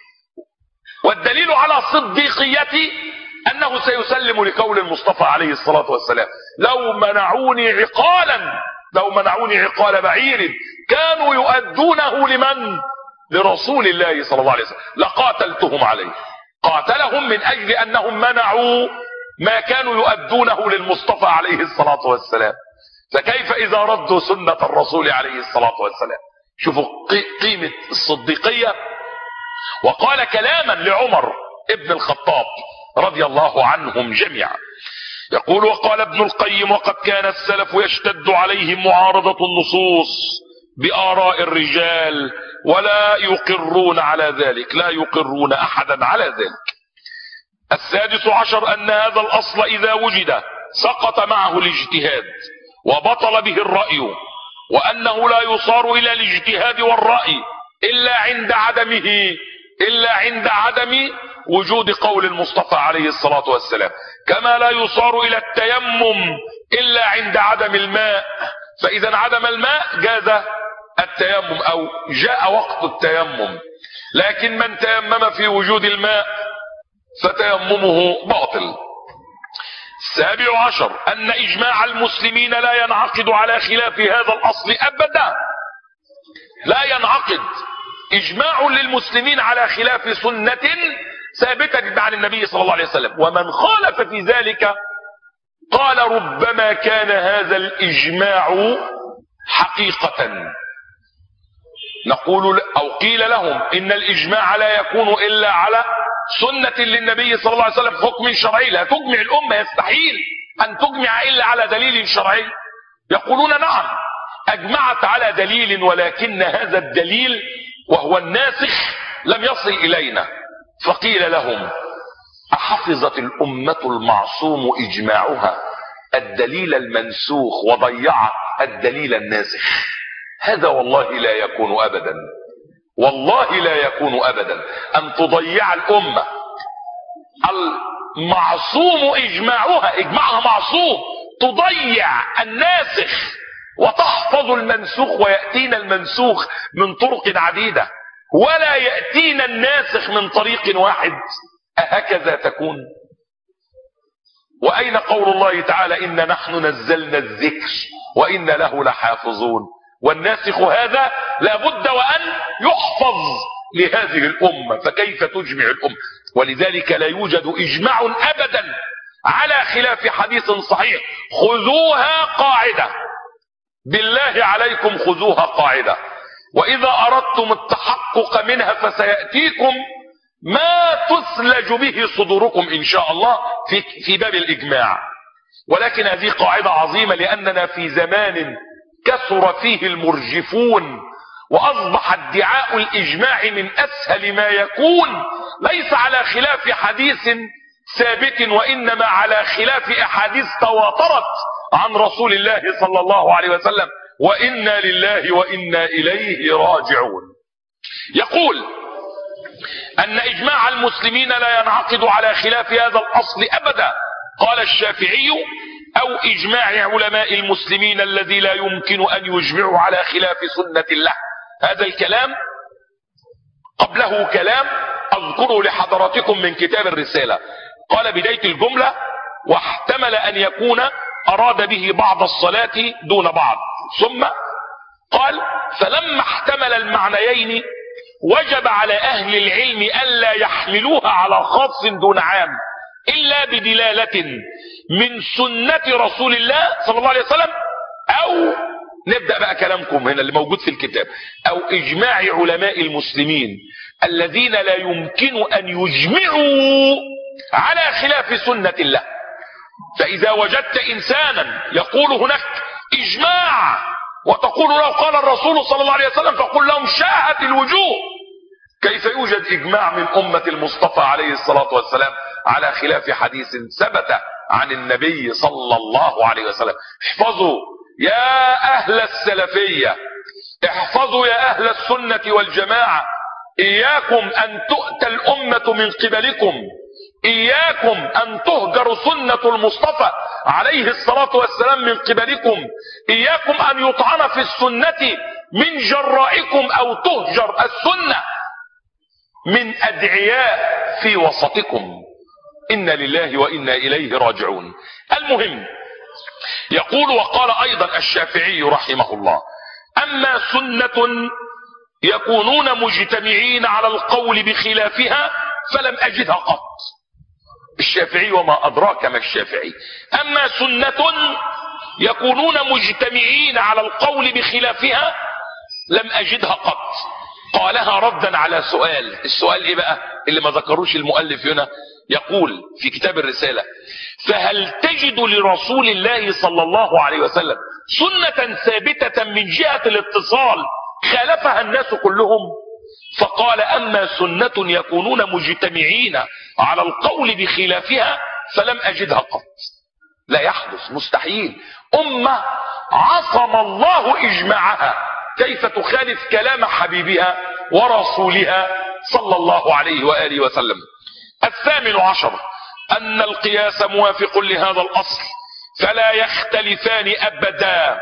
[SPEAKER 1] والدليل على صديقيته أنه سيسلم لقول المصطفى عليه الصلاة والسلام. لو منعوني عقالا لو منعوني عقال بعير كانوا يؤدونه لمن؟ لرسول الله صلى الله عليه وسلم، لقاتلتهم عليه. قاتلهم من أجل أنهم منعوا ما كانوا يؤدونه للمصطفى عليه الصلاة والسلام. فكيف إذا ردوا سنة الرسول عليه الصلاة والسلام؟ شوفوا قيمة الصديقية. وقال كلاما لعمر ابن الخطاب رضي الله عنهم جميعا، يقول: وقال ابن القيم: وقد كان السلف يشتد عليهم معارضة النصوص بآراء الرجال ولا يقرون على ذلك، لا يقرون أحدا على ذلك. السادس عشر أن هذا الأصل إذا وجد سقط معه الاجتهاد وبطل به الرأي، وأنه لا يصار إلى الاجتهاد والرأي إلا عند عدمه إلا عند عدم وجود قول المصطفى عليه الصلاة والسلام، كما لا يصار إلى التيمم إلا عند عدم الماء. فإذا انعدم الماء جاز التيمم أو جاء وقت التيمم، لكن من تيمم في وجود الماء فتيممه باطل. السابع عشر أن إجماع المسلمين لا ينعقد على خلاف هذا الأصل أبدا. لا ينعقد إجماع للمسلمين على خلاف سنة ثابتة عن النبي صلى الله عليه وسلم، ومن خالف في ذلك قال: ربما كان هذا الإجماع حقيقة. نقول أو قيل لهم إن الإجماع لا يكون إلا على سنة للنبي صلى الله عليه وسلم، حكم شرعي. لا تجمع الأمة، يستحيل أن تجمع إلا على دليل شرعي. يقولون: نعم أجمعت على دليل، ولكن هذا الدليل وهو الناسخ لم يصل إلينا. فقيل لهم: أحفظت الأمة المعصوم إجماعها الدليل المنسوخ وضيعت الدليل الناسخ؟ هذا والله لا يكون أبدا، والله لا يكون أبدا أن تضيع الأمة المعصوم إجماعها، إجماعها معصوم، تضيع الناسخ وتحفظ المنسوخ، ويأتينا المنسوخ من طرق عديدة ولا يأتينا الناسخ من طريق واحد. أهكذا تكون؟ وأين قول الله تعالى: إن نحن نزلنا الذكر وإن له لحافظون؟ والناسخ هذا لابد وأن يحفظ لهذه الأمة، فكيف تجمع الأمة؟ ولذلك لا يوجد إجماع أبدا على خلاف حديث صحيح. خذوها قاعدة، بالله عليكم خذوها قاعدة، وإذا أردتم التحقق منها فسيأتيكم ما تثلج به صدوركم إن شاء الله في, في باب الإجماع. ولكن هذه قاعدة عظيمة، لأننا في زمان كثر فيه المرجفون، وأصبح ادعاء الإجماع من أسهل ما يكون، ليس على خلاف حديث ثابت، وإنما على خلاف أحاديث تواترت عن رسول الله صلى الله عليه وسلم. وإنا لله وإنا إليه راجعون. يقول أن إجماع المسلمين لا ينعقد على خلاف هذا الأصل أبدا. قال الشافعي: أو إجماع علماء المسلمين الذي لا يمكن أن يجمعوا على خلاف سنة الله. هذا الكلام قبله كلام أذكره لحضراتكم من كتاب الرسالة. قال بداية الجملة: واحتمل أن يكون أراد به بعض الصلاة دون بعض. ثم قال: فلما احتمل المعنيين وجب على أهل العلم ألا يحملوها على خاص دون عام إلا بدلالة من سنة رسول الله صلى الله عليه وسلم، أو نبدأ بقى كلامكم هنا اللي موجود في الكتاب، أو إجماع علماء المسلمين الذين لا يمكن أن يجمعوا على خلاف سنة الله. فإذا وجدت إنسانا يقول هناك إجماع وتقول له قال الرسول صلى الله عليه وسلم، فقل لهم شاهت الوجوه. كيف يوجد إجماع من أمة المصطفى عليه الصلاة والسلام على خلاف حديث ثبت عن النبي صلى الله عليه وسلم؟ احفظوا يا أهل السلفية، احفظوا يا أهل السنة والجماعة، إياكم أن تؤتى الأمة من قبلكم، إياكم أن تهجر سنة المصطفى عليه الصلاة والسلام من قبلكم، إياكم أن يطعن في السنة من جرائكم، أو تهجر السنة من أدعياء في وسطكم. إنا لله وإنا إليه راجعون. المهم يقول: وقال أيضا الشافعي رحمه الله: أما سنة يكونون مجتمعين على القول بخلافها فلم أجدها قط. الشافعي وما أدراك ما الشافعي. أما سنة يكونون مجتمعين على القول بخلافها لم أجدها قط. قالها ردا على سؤال. السؤال إيه بقى اللي ما ذكروش المؤلف هنا؟ يقول في كتاب الرسالة: فهل تجد لرسول الله صلى الله عليه وسلم سنة ثابتة من جهة الاتصال خالفها الناس كلهم؟ فقال: أما سنة يكونون مجتمعين على القول بخلافها فلم أجدها قط. لا يحدث، مستحيل. أمة عصم الله إجماعها، كيف تخالف كلام حبيبها ورسولها صلى الله عليه وآله وسلم؟ الثامن عشر أن القياس موافق لهذا الأصل فلا يختلفان أبدا.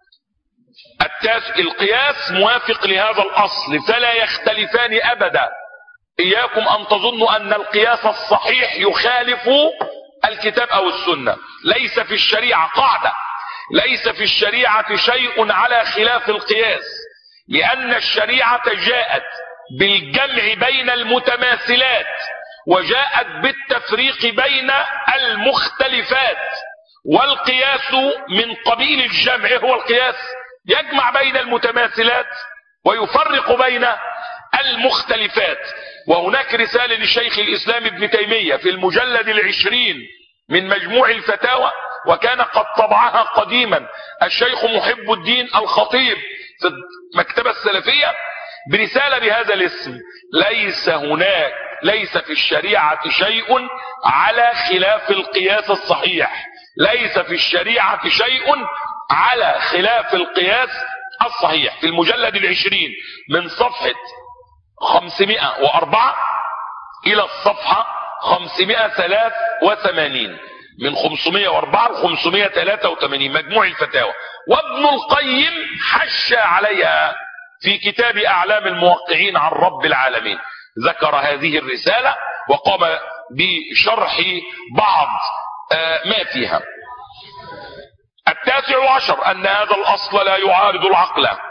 [SPEAKER 1] التاس القياس موافق لهذا الأصل فلا يختلفان أبدا. إياكم أن تظنوا أن القياس الصحيح يخالف الكتاب أو السنة. ليس في الشريعة قاعدة، ليس في الشريعة شيء على خلاف القياس، لأن الشريعة جاءت بالجمع بين المتماثلات، وجاءت بالتفريق بين المختلفات. والقياس من قبيل الجمع. هو القياس يجمع بين المتماثلات ويفرق بين المختلفات. وهناك رسالة للشيخ الإسلام ابن تيمية في المجلد العشرين من مجموع الفتاوى، وكان قد طبعها قديما الشيخ محب الدين الخطيب في المكتبة السلفية، برسالة بهذا الاسم: ليس هناك ليس في الشريعة شيء على خلاف القياس الصحيح. ليس في الشريعة شيء على خلاف القياس الصحيح. في المجلد العشرين من صفحة خمسمائة وأربعة إلى الصفحة خمسمائة وثلاثة وثمانين، من خمسمائة وأربعة ل خمسمائة وثلاثة وثمانين مجموع الفتاوى. وابن القيم حش عليها في كتاب أعلام الموقعين عن رب العالمين، ذكر هذه الرسالة وقام بشرح بعض ما فيها. التاسع عشر أن هذا الأصل لا يعارض العقل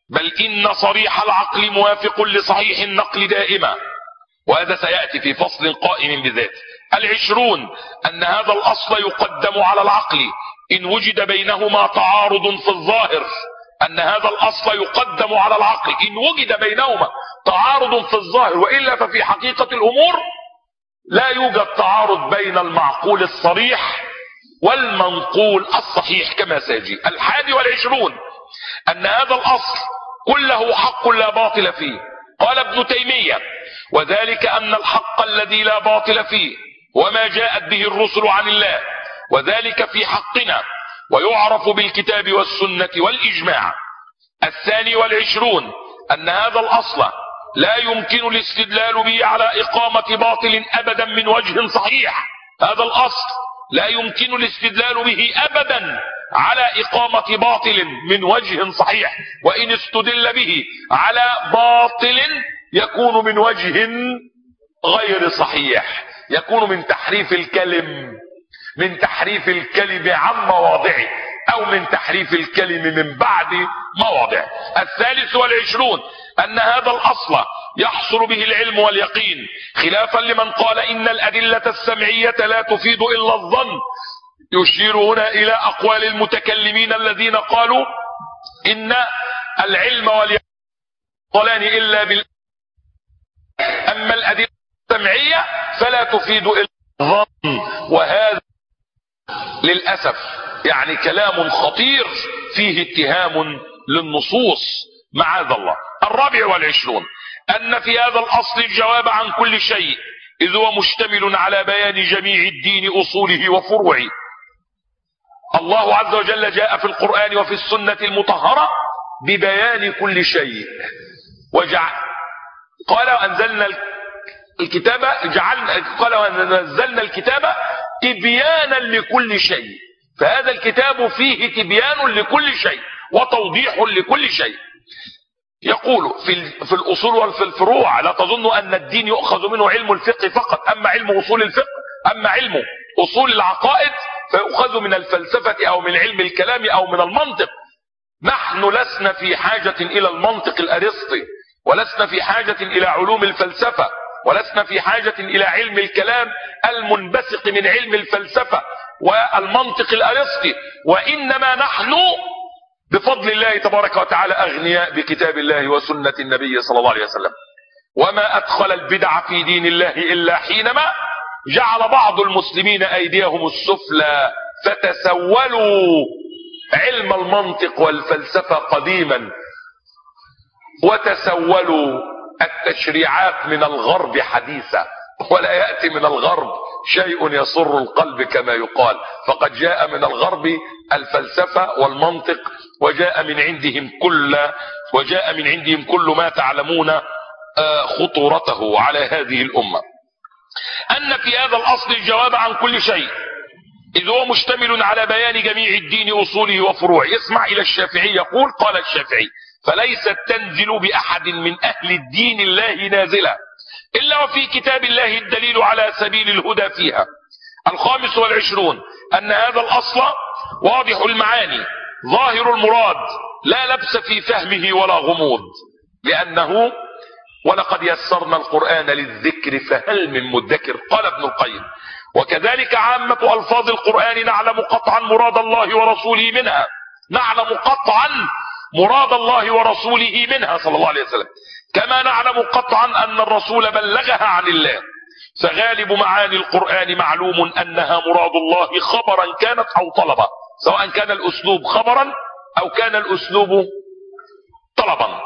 [SPEAKER 1] بل إن صريح العقل موافق لصحيح النقل دائما، وهذا سيأتي في فصل قائم بذاته. العشرون أن هذا الأصل يقدم على العقل إن وجد بينهما تعارض في الظاهر. أن هذا الأصل يقدم على العقل إن وجد بينهما تعارض في الظاهر، وإلا ففي حقيقة الأمور لا يوجد تعارض بين المعقول الصريح والمنقول الصحيح كما سيجي. الحادي والعشرون أن هذا الأصل كله حق لا باطل فيه. قال ابن تيمية: وذلك أن الحق الذي لا باطل فيه وما جاءت به الرسل عن الله، وذلك في حقنا، ويعرف بالكتاب والسنة والإجماع. الثاني والعشرون أن هذا الأصل لا يمكن الاستدلال به على إقامة باطل أبدا من وجه صحيح. هذا الأصل لا يمكن الاستدلال به أبدا على إقامة باطل من وجه صحيح، وإن استدل به على باطل يكون من وجه غير صحيح، يكون من تحريف الكلم من تحريف الكلم عن مواضعه، أو من تحريف الكلم من بعد مواضعه. الثالث والعشرون أن هذا الأصل يحصل به العلم واليقين، خلافا لمن قال إن الأدلة السمعية لا تفيد إلا الظن. يشير هنا إلى أقوال المتكلمين الذين قالوا إن العلم واليقين قولان إلا بال أما الأدلة السمعية فلا تفيد إلا الظن. وهذا للأسف يعني كلام خطير فيه اتهام للنصوص معاذ الله. الرابع والعشرون أن في هذا الأصل الجواب عن كل شيء، إذ هو مشتمل على بيان جميع الدين أصوله وفروعه. الله عز وجل جاء في القرآن وفي السنة المطهرة ببيان كل شيء، وجعل قال أنزلنا الكتاب جعلنا قال ونزلنا الكتاب تبيانا لكل شيء. فهذا الكتاب فيه تبيان لكل شيء وتوضيح لكل شيء. يقول في في الأصول وفي الفروع: لا تظن أن الدين يؤخذ منه علم الفقه فقط، أما علم أصول الفقه أما علم أصول العقائد فيؤخذ من الفلسفة أو من علم الكلام أو من المنطق. نحن لسنا في حاجة إلى المنطق الأرسطي، ولسنا في حاجة إلى علوم الفلسفة، ولسنا في حاجة إلى علم الكلام المنبثق من علم الفلسفة والمنطق الأرسطي، وإنما نحن بفضل الله تبارك وتعالى أغنياء بكتاب الله وسنة النبي صلى الله عليه وسلم. وما أدخل البدع في دين الله إلا حينما جعل بعض المسلمين أيديهم السفلى فتسولوا علم المنطق والفلسفة قديما، وتسولوا التشريعات من الغرب حديثا. ولا يأتي من الغرب شيء يسر القلب كما يقال، فقد جاء من الغرب الفلسفة والمنطق، وجاء من عندهم كل وجاء من عندهم كل ما تعلمون خطورته على هذه الأمة. أن في هذا الأصل الجواب عن كل شيء، إذ هو مشتمل على بيان جميع الدين أصوله وفروعه. اسمع إلى الشافعي يقول: قال الشافعي: فليست تنزل بأحد من أهل الدين الله نازلة إلا وفي كتاب الله الدليل على سبيل الهدى فيها. الخامس والعشرون أن هذا الأصل واضح المعاني ظاهر المراد، لا لبس في فهمه ولا غموض، لأنه ولقد يسرنا القرآن للذكر فهل من مدكر. قال ابن القيم: وكذلك عامة ألفاظ القرآن نعلم قطعا مراد الله ورسوله منها نعلم قطعا مراد الله ورسوله منها صلى الله عليه وسلم، كما نعلم قطعا أن الرسول بلغها عن الله. فغالب معاني القرآن معلوم أنها مراد الله خبرا كانت أو طلبا، سواء كان الأسلوب خبرا أو كان الأسلوب طلبا.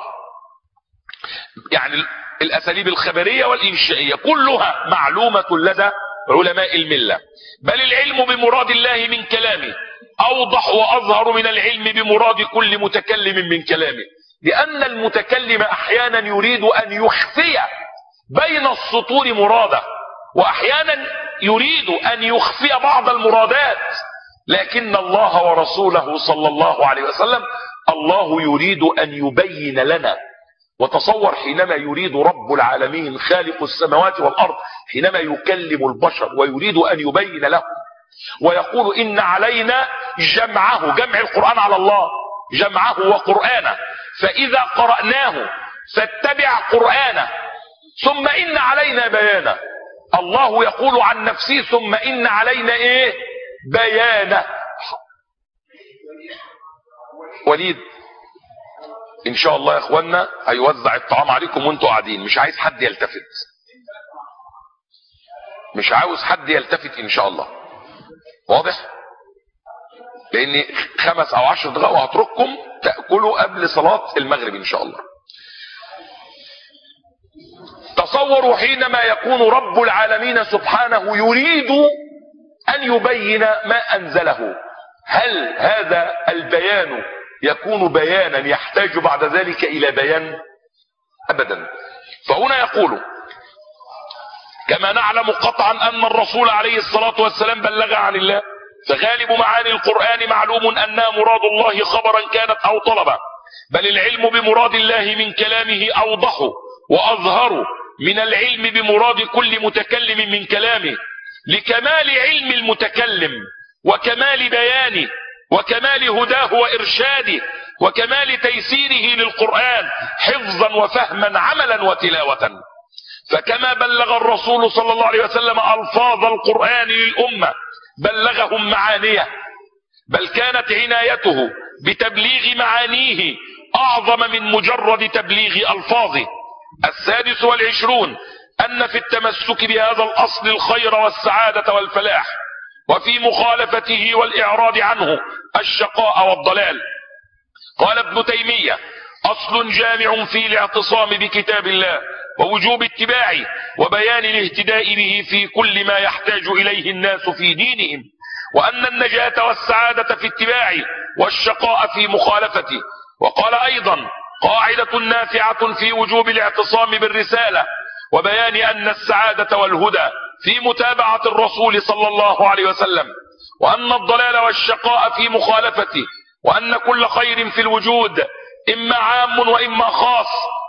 [SPEAKER 1] يعني الأساليب الخبرية والإنشائية كلها معلومة لدى علماء الملة. بل العلم بمراد الله من كلامه أوضح وأظهر من العلم بمراد كل متكلم من كلامه، لأن المتكلم أحيانا يريد أن يخفي بين السطور مراده، وأحيانا يريد أن يخفي بعض المرادات، لكن الله ورسوله صلى الله عليه وسلم الله يريد أن يبين لنا. وتصور حينما يريد رب العالمين خالق السماوات والأرض حينما يكلم البشر ويريد أن يبين لهم ويقول: إن علينا جمعه، جمع القرآن على الله، جمعه وقرآنه، فإذا قرأناه فاتبع قرآنه ثم إن علينا بيانه. الله يقول عن نفسه ثم إن علينا إيه؟ بيانه. وليد إن شاء الله يا إخوانا هيوزع الطعام عليكم وانتوا قاعدين، مش عايز حد يلتفت، مش عاوز حد يلتفت إن شاء الله، واضح؟ لأن خمس أو عشر دقائق وهترككم تأكلوا قبل صلاة المغرب إن شاء الله. تصوروا حينما يكون رب العالمين سبحانه يريد أن يبين ما أنزله، هل هذا البيان يكون بيانا يحتاج بعد ذلك إلى بيان؟ أبدا. فهنا يقول كما نعلم قطعا أن الرسول عليه الصلاة والسلام بلغ عن الله، فغالب معاني القرآن معلوم أنها مراد الله خبرا كانت أو طلبا، بل العلم بمراد الله من كلامه أوضح وأظهر من العلم بمراد كل متكلم من كلامه، لكمال علم المتكلم وكمال بيانه وكمال هداه وإرشاده وكمال تيسيره للقرآن حفظا وفهما عملا وتلاوة. فكما بلغ الرسول صلى الله عليه وسلم ألفاظ القرآن للأمة بلغهم معانيه، بل كانت عنايته بتبليغ معانيه أعظم من مجرد تبليغ ألفاظه. السادس والعشرون أن في التمسك بهذا الأصل الخير والسعادة والفلاح، وفي مخالفته والإعراض عنه الشقاء والضلال. قال ابن تيمية: أصل جامع في الاعتصام بكتاب الله ووجوب اتباعه وبيان الاهتداء به في كل ما يحتاج إليه الناس في دينهم، وأن النجاة والسعادة في اتباعه والشقاء في مخالفته. وقال أيضا: قاعدة نافعة في وجوب الاعتصام بالرسالة وبيان أن السعادة والهدى في متابعة الرسول صلى الله عليه وسلم، وأن الضلال والشقاء في مخالفته، وأن كل خير في الوجود إما عام وإما خاص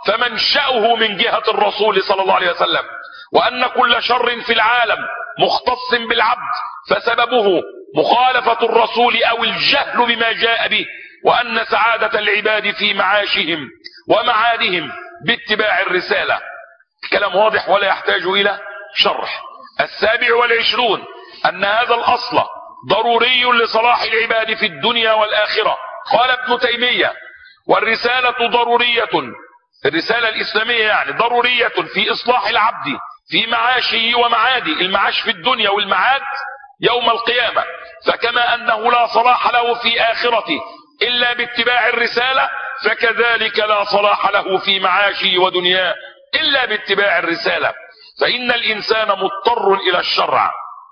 [SPEAKER 1] فمنشأه من جهة الرسول صلى الله عليه وسلم، وأن كل شر في العالم مختص بالعبد فسببه مخالفة الرسول أو الجهل بما جاء به، وأن سعادة العباد في معاشهم ومعادهم باتباع الرسالة. كلام واضح ولا يحتاج إلى شرح. السابع والعشرون أن هذا الأصل ضروري لصلاح العباد في الدنيا والآخرة. قال ابن تيمية: والرسالة ضرورية، الرسالة الإسلامية يعني ضرورية في إصلاح العبد في معاشه ومعاده، المعاش في الدنيا والمعاد يوم القيامة. فكما أنه لا صلاح له في آخرته إلا باتباع الرسالة، فكذلك لا صلاح له في معاشه ودنياه إلا باتباع الرسالة. فإن الإنسان مضطر إلى الشرع،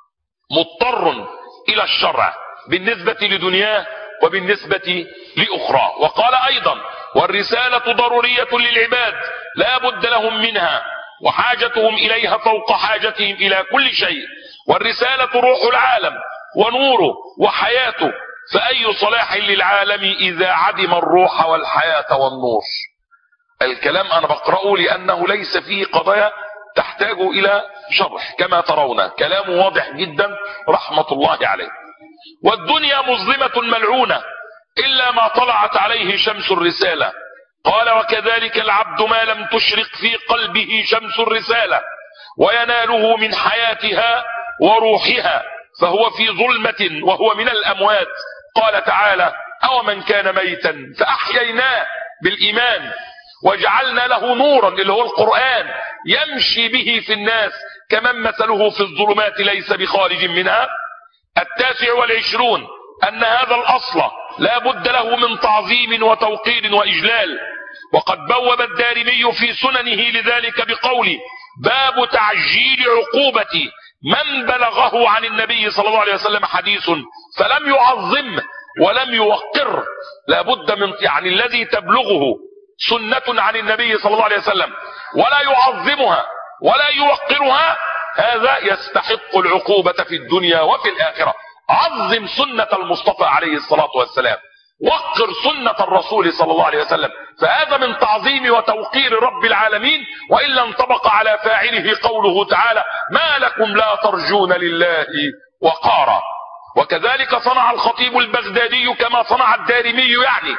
[SPEAKER 1] مضطر إلى الشرع بالنسبة لدنياه وبالنسبة لأخرى. وقال أيضا: والرسالة ضرورية للعباد لا بد لهم منها، وحاجتهم إليها فوق حاجتهم إلى كل شيء، والرسالة روح العالم ونوره وحياته، فأي صلاح للعالم إذا عدم الروح والحياة والنور. الكلام أنا بقرأه لأنه ليس فيه قضايا تحتاج إلى شرح، كما ترون كلام واضح جدا رحمة الله عليه. والدنيا مظلمة ملعونة إلا ما طلعت عليه شمس الرسالة. قال: وكذلك العبد ما لم تشرق في قلبه شمس الرسالة ويناله من حياتها وروحها فهو في ظلمة وهو من الأموات. قال تعالى: أو من كان ميتا فأحييناه بالإيمان وجعلنا له نورا، اللي هو القرآن، يمشي به في الناس كمن مثله في الظلمات ليس بخارج منها. التاسع والعشرون أن هذا الأصل لا بد له من تعظيم وتوقير وإجلال. وقد بوب الدارمي في سننه لذلك بقول: باب تعجيل عقوبة من بلغه عن النبي صلى الله عليه وسلم حديث فلم يعظمه ولم يوقره. لا بد من يعني الذي تبلغه سنة عن النبي صلى الله عليه وسلم ولا يعظمها ولا يوقرها، هذا يستحق العقوبة في الدنيا وفي الآخرة. عظم سنة المصطفى عليه الصلاة والسلام، وقر سنة الرسول صلى الله عليه وسلم، فهذا من تعظيم وتوقير رب العالمين. وإلا انطبق على فاعله قوله تعالى: ما لكم لا ترجون لله وقارا. وكذلك صنع الخطيب البغدادي كما صنع الدارمي، يعني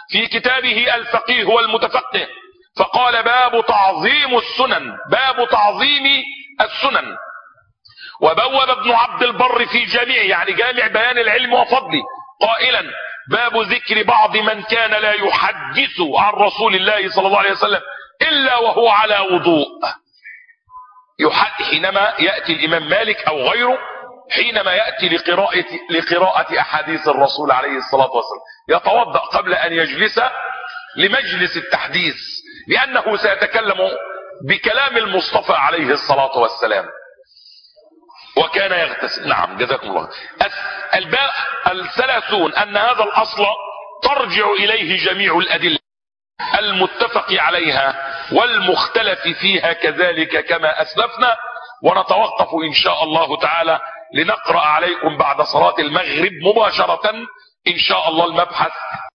[SPEAKER 1] في كتابه الفقيه والمتفقه، فقال باب تعظيم السنن، باب تعظيم السنن. وبوب ابن عبد البر في جامعه، يعني جامع بيان العلم وفضله، قائلا باب ذكر بعض من كان لا يحدث عن رسول الله صلى الله عليه وسلم إلا وهو على وضوء. حينما يأتي الإمام مالك أو غيره، حينما يأتي لقراءة, لقراءة أحاديث الرسول عليه الصلاة والسلام، يتوضأ قبل أن يجلس لمجلس التحديث، لأنه سيتكلم بكلام المصطفى عليه الصلاة والسلام، وكان يغتسل. نعم جزاكم الله. الباء الثلاثون أن هذا الأصل ترجع إليه جميع الأدلة المتفق عليها والمختلف فيها كذلك كما أسلفنا. ونتوقف إن شاء الله تعالى لنقرأ عليكم بعد صلاة المغرب مباشرة إن شاء الله المبحث